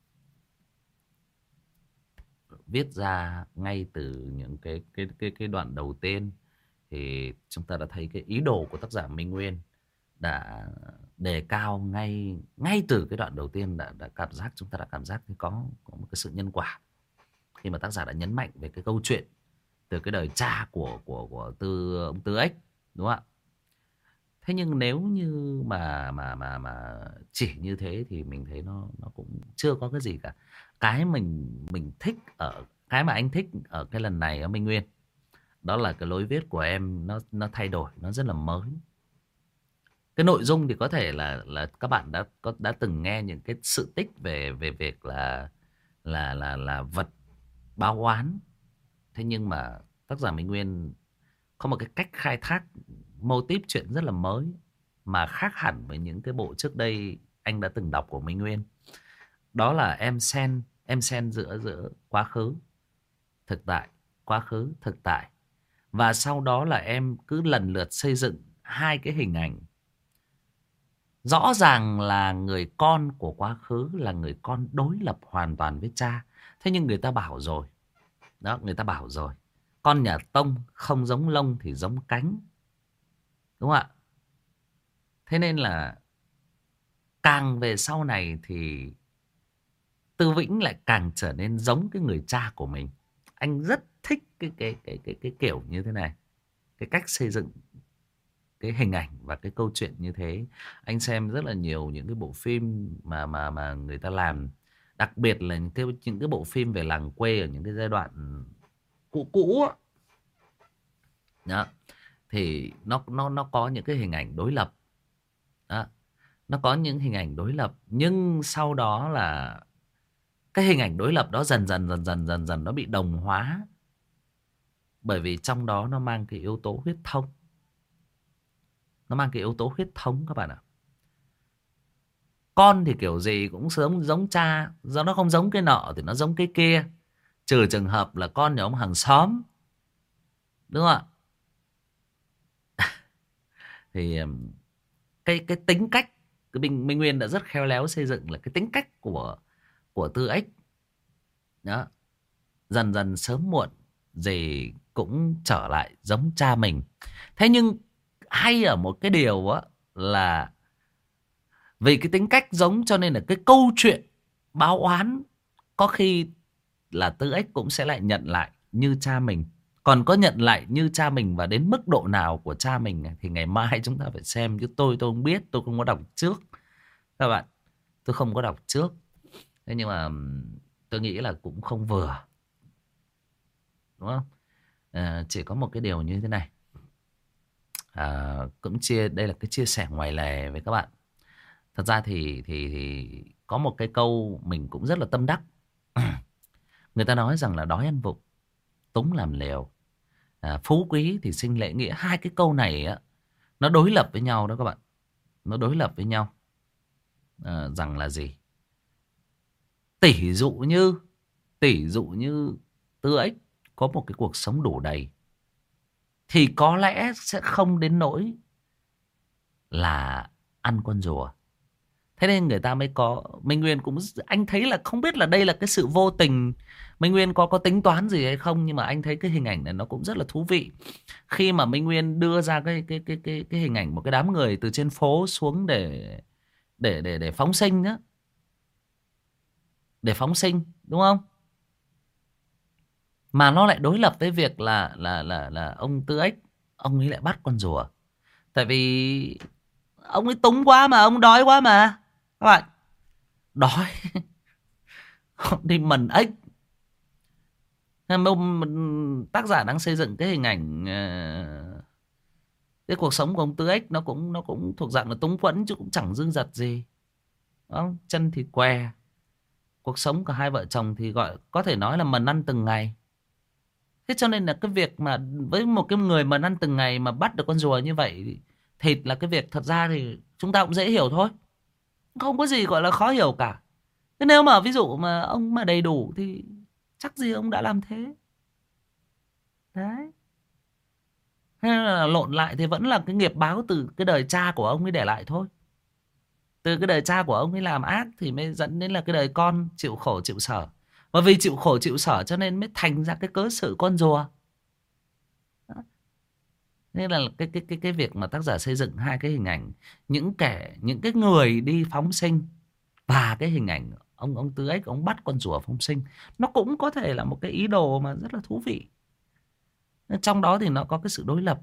viết ra ngay từ những cái cái cái cái đoạn đầu tiên thì chúng ta đã thấy cái ý đồ của tác giả Minh Nguyên đã đề cao ngay ngay từ cái đoạn đầu tiên, đã đã cảm giác chúng ta đã cảm giác có có một cái sự nhân quả khi mà tác giả đã nhấn mạnh về cái câu chuyện từ cái đời cha của của của Tư ông Tư Ếch, đúng không ạ? Thế nhưng nếu như mà mà mà mà chỉ như thế thì mình thấy nó nó cũng chưa có cái gì cả. Cái mình mình thích ở cái mà anh thích ở cái lần này ở Minh Nguyên, đó là cái lối viết của em nó nó thay đổi, nó rất là mới. Cái nội dung thì có thể là là các bạn đã có đã từng nghe những cái sự tích về về việc là là là là vật báo oán. Thế nhưng mà tác giả Minh Nguyên có một cái cách khai thác mô típ chuyện rất là mới, mà khác hẳn với những cái bộ trước đây anh đã từng đọc của Minh Nguyên. Đó là em xen em xen giữa giữa quá khứ, thực tại, quá khứ, thực tại. Và sau đó là em cứ lần lượt xây dựng hai cái hình ảnh. Rõ ràng là người con của quá khứ là người con đối lập hoàn toàn với cha. Thế nhưng người ta bảo rồi, đó, người ta bảo rồi, con nhà Tông không giống lông thì giống cánh, đúng không ạ? Thế nên là càng về sau này thì Tư Vĩnh lại càng trở nên giống cái người cha của mình. Anh rất thích cái cái cái cái cái kiểu như thế này, cái cách xây dựng cái hình ảnh và cái câu chuyện như thế. Anh xem rất là nhiều những cái bộ phim mà mà mà người ta làm, đặc biệt là những cái những cái bộ phim về làng quê ở những cái giai đoạn cũ cũ á. Đó. Thì nó nó nó có những cái hình ảnh đối lập. Đó. Nó có những hình ảnh đối lập, nhưng sau đó là cái hình ảnh đối lập đó dần dần dần dần dần dần nó bị đồng hóa, bởi vì trong đó nó mang cái yếu tố huyết thống. Nó mang cái yếu tố huyết thống các bạn ạ. Con thì kiểu gì cũng giống giống cha, do nó không giống cái nọ thì nó giống cái kia, trừ trường hợp là con nhà ông hàng xóm, đúng không ạ? Thì cái cái tính cách, cái Minh, Minh Nguyên đã rất khéo léo xây dựng là cái tính cách của của Tư Ếch đó, dần dần sớm muộn gì cũng trở lại giống cha mình. Thế nhưng hay ở một cái điều á là vì cái tính cách giống cho nên là cái câu chuyện báo oán có khi là Tư Ếch cũng sẽ lại nhận lại như cha mình. Còn có nhận lại như cha mình và đến mức độ nào của cha mình thì ngày mai chúng ta phải xem, chứ tôi tôi không biết, tôi không có đọc trước các bạn, tôi không có đọc trước. Thế nhưng mà tôi nghĩ là cũng không vừa, đúng không? À, chỉ có một cái điều như thế này, à, cũng chia đây là cái chia sẻ ngoài lề với các bạn. Thật ra thì thì thì có một cái câu mình cũng rất là tâm đắc. Người ta nói rằng là đói ăn vụng, túng làm liều, à, phú quý thì sinh lễ nghĩa. Hai cái câu này á, nó đối lập với nhau đó các bạn. Nó đối lập với nhau. À, rằng là gì? Tỷ dụ như Tỷ dụ như Tư Ếch có một cái cuộc sống đủ đầy thì có lẽ sẽ không đến nỗi là ăn con rùa. Thế nên người ta mới có, Minh Nguyên cũng, anh thấy là không biết là đây là cái sự vô tình, Minh Nguyên có có tính toán gì hay không, nhưng mà anh thấy cái hình ảnh này nó cũng rất là thú vị. Khi mà Minh Nguyên đưa ra cái cái cái cái cái hình ảnh một cái đám người từ trên phố xuống để để để để phóng sinh á, để phóng sinh đúng không? Mà nó lại đối lập với việc là là là là ông Tư Ếch ông ấy lại bắt con rùa. Tại vì ông ấy túng quá mà, ông đói quá mà các bạn, đói đi mần ếch. Tác giả đang xây dựng cái hình ảnh ờ, cái cuộc sống của ông Tư Ếch nó cũng nó cũng thuộc dạng là túng quẫn chứ cũng chẳng dư dật gì, đúng không? Chân thì què, cuộc sống của hai vợ chồng thì gọi có thể nói là mần ăn từng ngày. Thế cho nên là cái việc mà với một cái người mần ăn từng ngày mà bắt được con rùa như vậy, thịt là cái việc thật ra thì chúng ta cũng dễ hiểu thôi, không có gì gọi là khó hiểu cả. Thế nếu mà ví dụ mà ông mà đầy đủ thì chắc gì ông đã làm thế. Đấy. Hay là lộn lại thì vẫn là cái nghiệp báo từ cái đời cha của ông ấy để lại thôi. Từ cái đời cha của ông ấy làm ác thì mới dẫn đến là cái đời con chịu khổ chịu sở. Và vì chịu khổ chịu sở cho nên mới thành ra cái cớ sự con rùa. Đó. Nên là cái cái cái cái việc mà tác giả xây dựng hai cái hình ảnh, những kẻ những cái người đi phóng sinh và cái hình ảnh ông ông Tư Ếch ông bắt con rùa phóng sinh, nó cũng có thể là một cái ý đồ mà rất là thú vị. Trong đó thì nó có cái sự đối lập.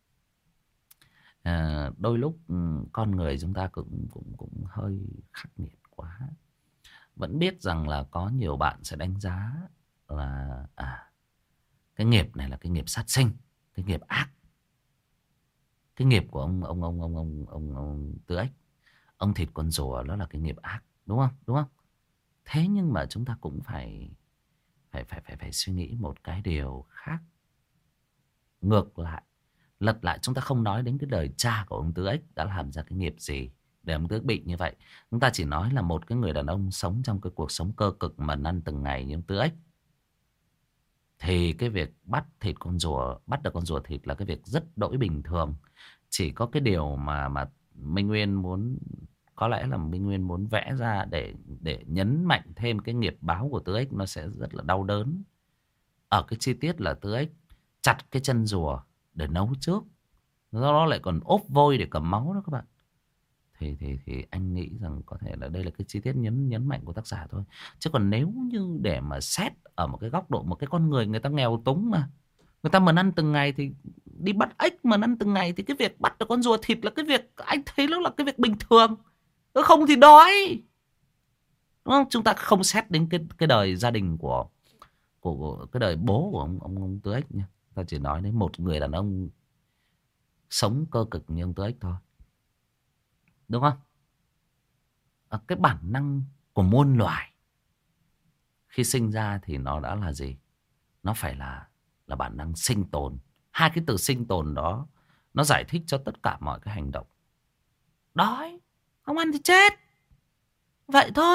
À, đôi lúc con người chúng ta cũng cũng cũng hơi khắc nghiệt quá. Vẫn biết rằng là có nhiều bạn sẽ đánh giá là à, cái nghiệp này là cái nghiệp sát sinh, cái nghiệp ác. Cái nghiệp của ông ông ông ông ông ông, ông Tư Ếch, ông thịt con rùa, đó là cái nghiệp ác, đúng không? Đúng không? Thế nhưng mà chúng ta cũng phải phải phải phải phải suy nghĩ một cái điều khác. Ngược lại, lật lại, chúng ta không nói đến cái đời cha của ông Tư Ếch đã làm ra cái nghiệp gì để ông Tư Ếch bị như vậy. Chúng ta chỉ nói là một cái người đàn ông sống trong cái cuộc sống cơ cực mà ăn từng ngày như ông Tư Ếch, thì cái việc bắt thịt con rùa, bắt được con rùa thịt là cái việc rất đỗi bình thường. Chỉ có cái điều mà mà Minh Nguyên muốn, có lẽ là Minh Nguyên muốn vẽ ra để để nhấn mạnh thêm cái nghiệp báo của Tư Ếch nó sẽ rất là đau đớn. Ở cái chi tiết là Tư Ếch chặt cái chân rùa để nấu trước, do đó lại còn ốp vôi để cầm máu đó các bạn. Thì thì thì anh nghĩ rằng có thể là đây là cái chi tiết nhấn nhấn mạnh của tác giả thôi. Chứ còn nếu như để mà xét ở một cái góc độ, một cái con người người ta nghèo túng mà, người ta mà ăn từng ngày thì đi bắt ếch mà ăn từng ngày, thì cái việc bắt được con rùa thịt là cái việc anh thấy nó là cái việc bình thường. Nếu không thì đói, đúng không? Chúng ta không xét đến cái cái đời gia đình của của, của cái đời bố của ông ông, ông Tư Ếch nha. Ta chỉ nói đến một người đàn ông sống cơ cực như ông Tư Ếch thôi, đúng không? À, cái bản năng của muôn loài khi sinh ra thì nó đã là gì? Nó phải là là bản năng sinh tồn. Hai cái từ sinh tồn đó nó giải thích cho tất cả mọi cái hành động. Đói, không ăn thì chết, vậy thôi.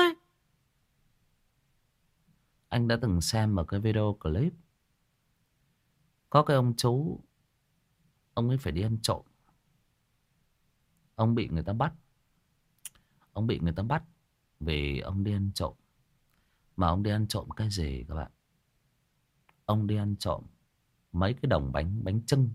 Anh đã từng xem một cái video clip, có cái ông chú, ông ấy phải đi ăn trộm. Ông bị người ta bắt. Ông bị người ta bắt vì ông đi ăn trộm. Mà ông đi ăn trộm cái gì các bạn? Ông đi ăn trộm mấy cái đồng bánh bánh chưng.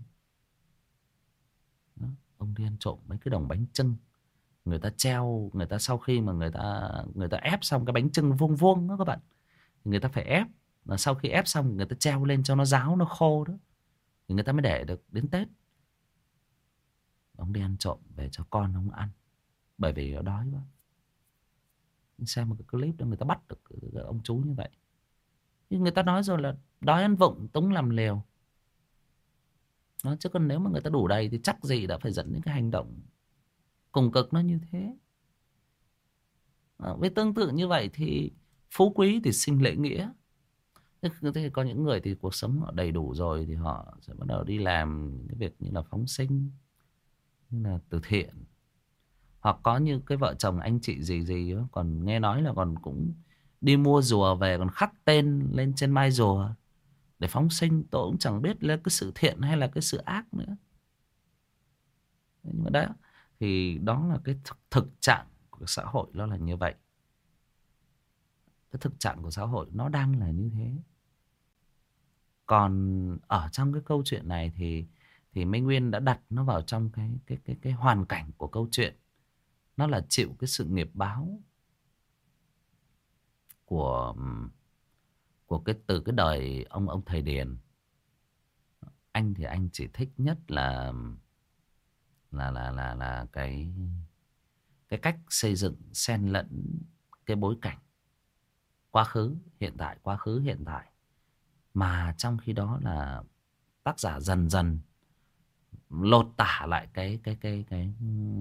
Đó. Ông đi ăn trộm mấy cái đồng bánh chưng. Người ta treo, người ta sau khi mà người ta người ta ép xong cái bánh chưng vuông vuông đó các bạn, người ta phải ép. Và sau khi ép xong người ta treo lên cho nó ráo, nó khô đó, thì người ta mới để được đến Tết. Ông đi ăn trộm về cho con ông ăn, bởi vì nó đói quá. Xem một cái clip đó người ta bắt được ông chú như vậy. Nhưng người ta nói rồi là đói ăn vụng, túng làm liều. Nó chứ còn nếu mà người ta đủ đầy thì chắc gì đã phải dẫn đến cái hành động cùng cực nó như thế. À, với tương tự như vậy thì phú quý thì sinh lễ nghĩa. Thế có những người thì cuộc sống họ đầy đủ rồi thì họ sẽ bắt đầu đi làm cái việc như là phóng sinh, như là từ thiện. Hoặc có như cái vợ chồng anh chị gì gì đó, còn nghe nói là còn cũng đi mua rùa về còn khắc tên lên trên mai rùa để phóng sinh. Tôi cũng chẳng biết là cái sự thiện hay là cái sự ác nữa. Nhưng mà đó thì đó là cái thực, thực trạng của xã hội nó là như vậy. Cái thực trạng của xã hội nó đang là như thế. Còn ở trong cái câu chuyện này thì thì Minh Nguyên đã đặt nó vào trong cái cái cái cái hoàn cảnh của câu chuyện. Nó là chịu cái sự nghiệp báo của của cái từ cái đời ông ông thầy Điền. Anh thì anh chỉ thích nhất là là là là là cái cái cách xây dựng xen lẫn cái bối cảnh quá khứ, hiện tại, quá khứ, hiện tại. Mà trong khi đó là tác giả dần dần lột tả lại cái cái cái cái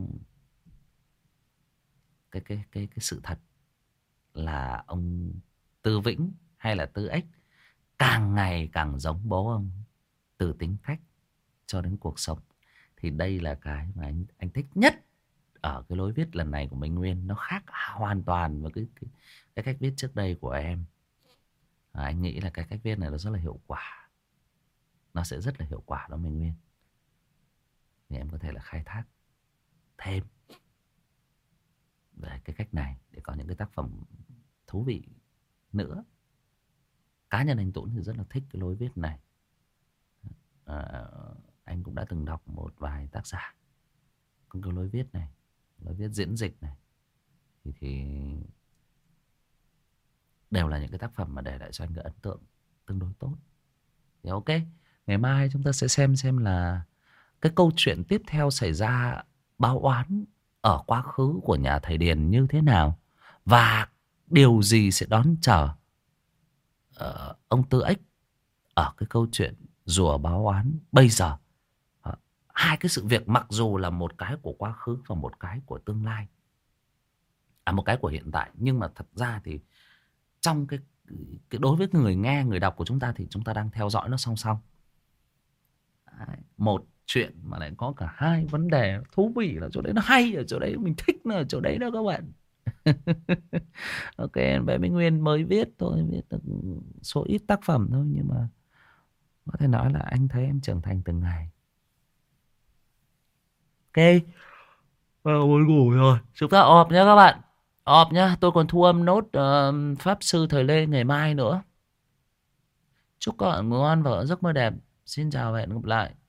cái cái cái cái sự thật là ông Tư Vĩnh hay là Tư Ếch càng ngày càng giống bố ông, từ tính cách cho đến cuộc sống. Thì đây là cái mà anh anh thích nhất ở cái lối viết lần này của Minh Nguyên. Nó khác hoàn toàn với cái cái, cái cách viết trước đây của em. À, anh nghĩ là cái cách viết này nó rất là hiệu quả. Nó sẽ rất là hiệu quả đó Minh Nguyên. Thì em có thể là khai thác thêm về cái cách này để có những cái tác phẩm thú vị nữa. Cá nhân anh Tuấn thì rất là thích cái lối viết này. À, anh cũng đã từng đọc một vài tác giả có cái lối viết này, lối viết diễn dịch này, thì, thì đều là những cái tác phẩm mà để lại cho anh cái ấn tượng tương đối tốt. Thì ok, ngày mai chúng ta sẽ xem xem là cái câu chuyện tiếp theo xảy ra báo oán ở quá khứ của nhà thầy Điền như thế nào, và điều gì sẽ đón chờ uh, ông Tư Ếch ở cái câu chuyện rùa báo oán bây giờ. Uh, hai cái sự việc mặc dù là một cái của quá khứ và một cái của tương lai, à một cái của hiện tại, nhưng mà thật ra thì trong cái, cái đối với người nghe, người đọc của chúng ta thì chúng ta đang theo dõi nó song song. Đấy, một chuyện mà lại có cả hai vấn đề thú vị, là chỗ đấy nó hay ở chỗ đấy, mình thích nó ở chỗ đấy đó các bạn. Ok, bé Minh Nguyên mới viết thôi, viết được số ít tác phẩm thôi, nhưng mà có thể nói là anh thấy em trưởng thành từng ngày. Ok, à, buồn ngủ rồi, chúng ta ọp nhé các bạn, ọp nhá. Tôi còn thu âm nốt uh, Pháp Sư Thời Lê ngày mai nữa. Chúc các bạn ngủ ngon và giấc mơ đẹp. Xin chào và hẹn gặp lại.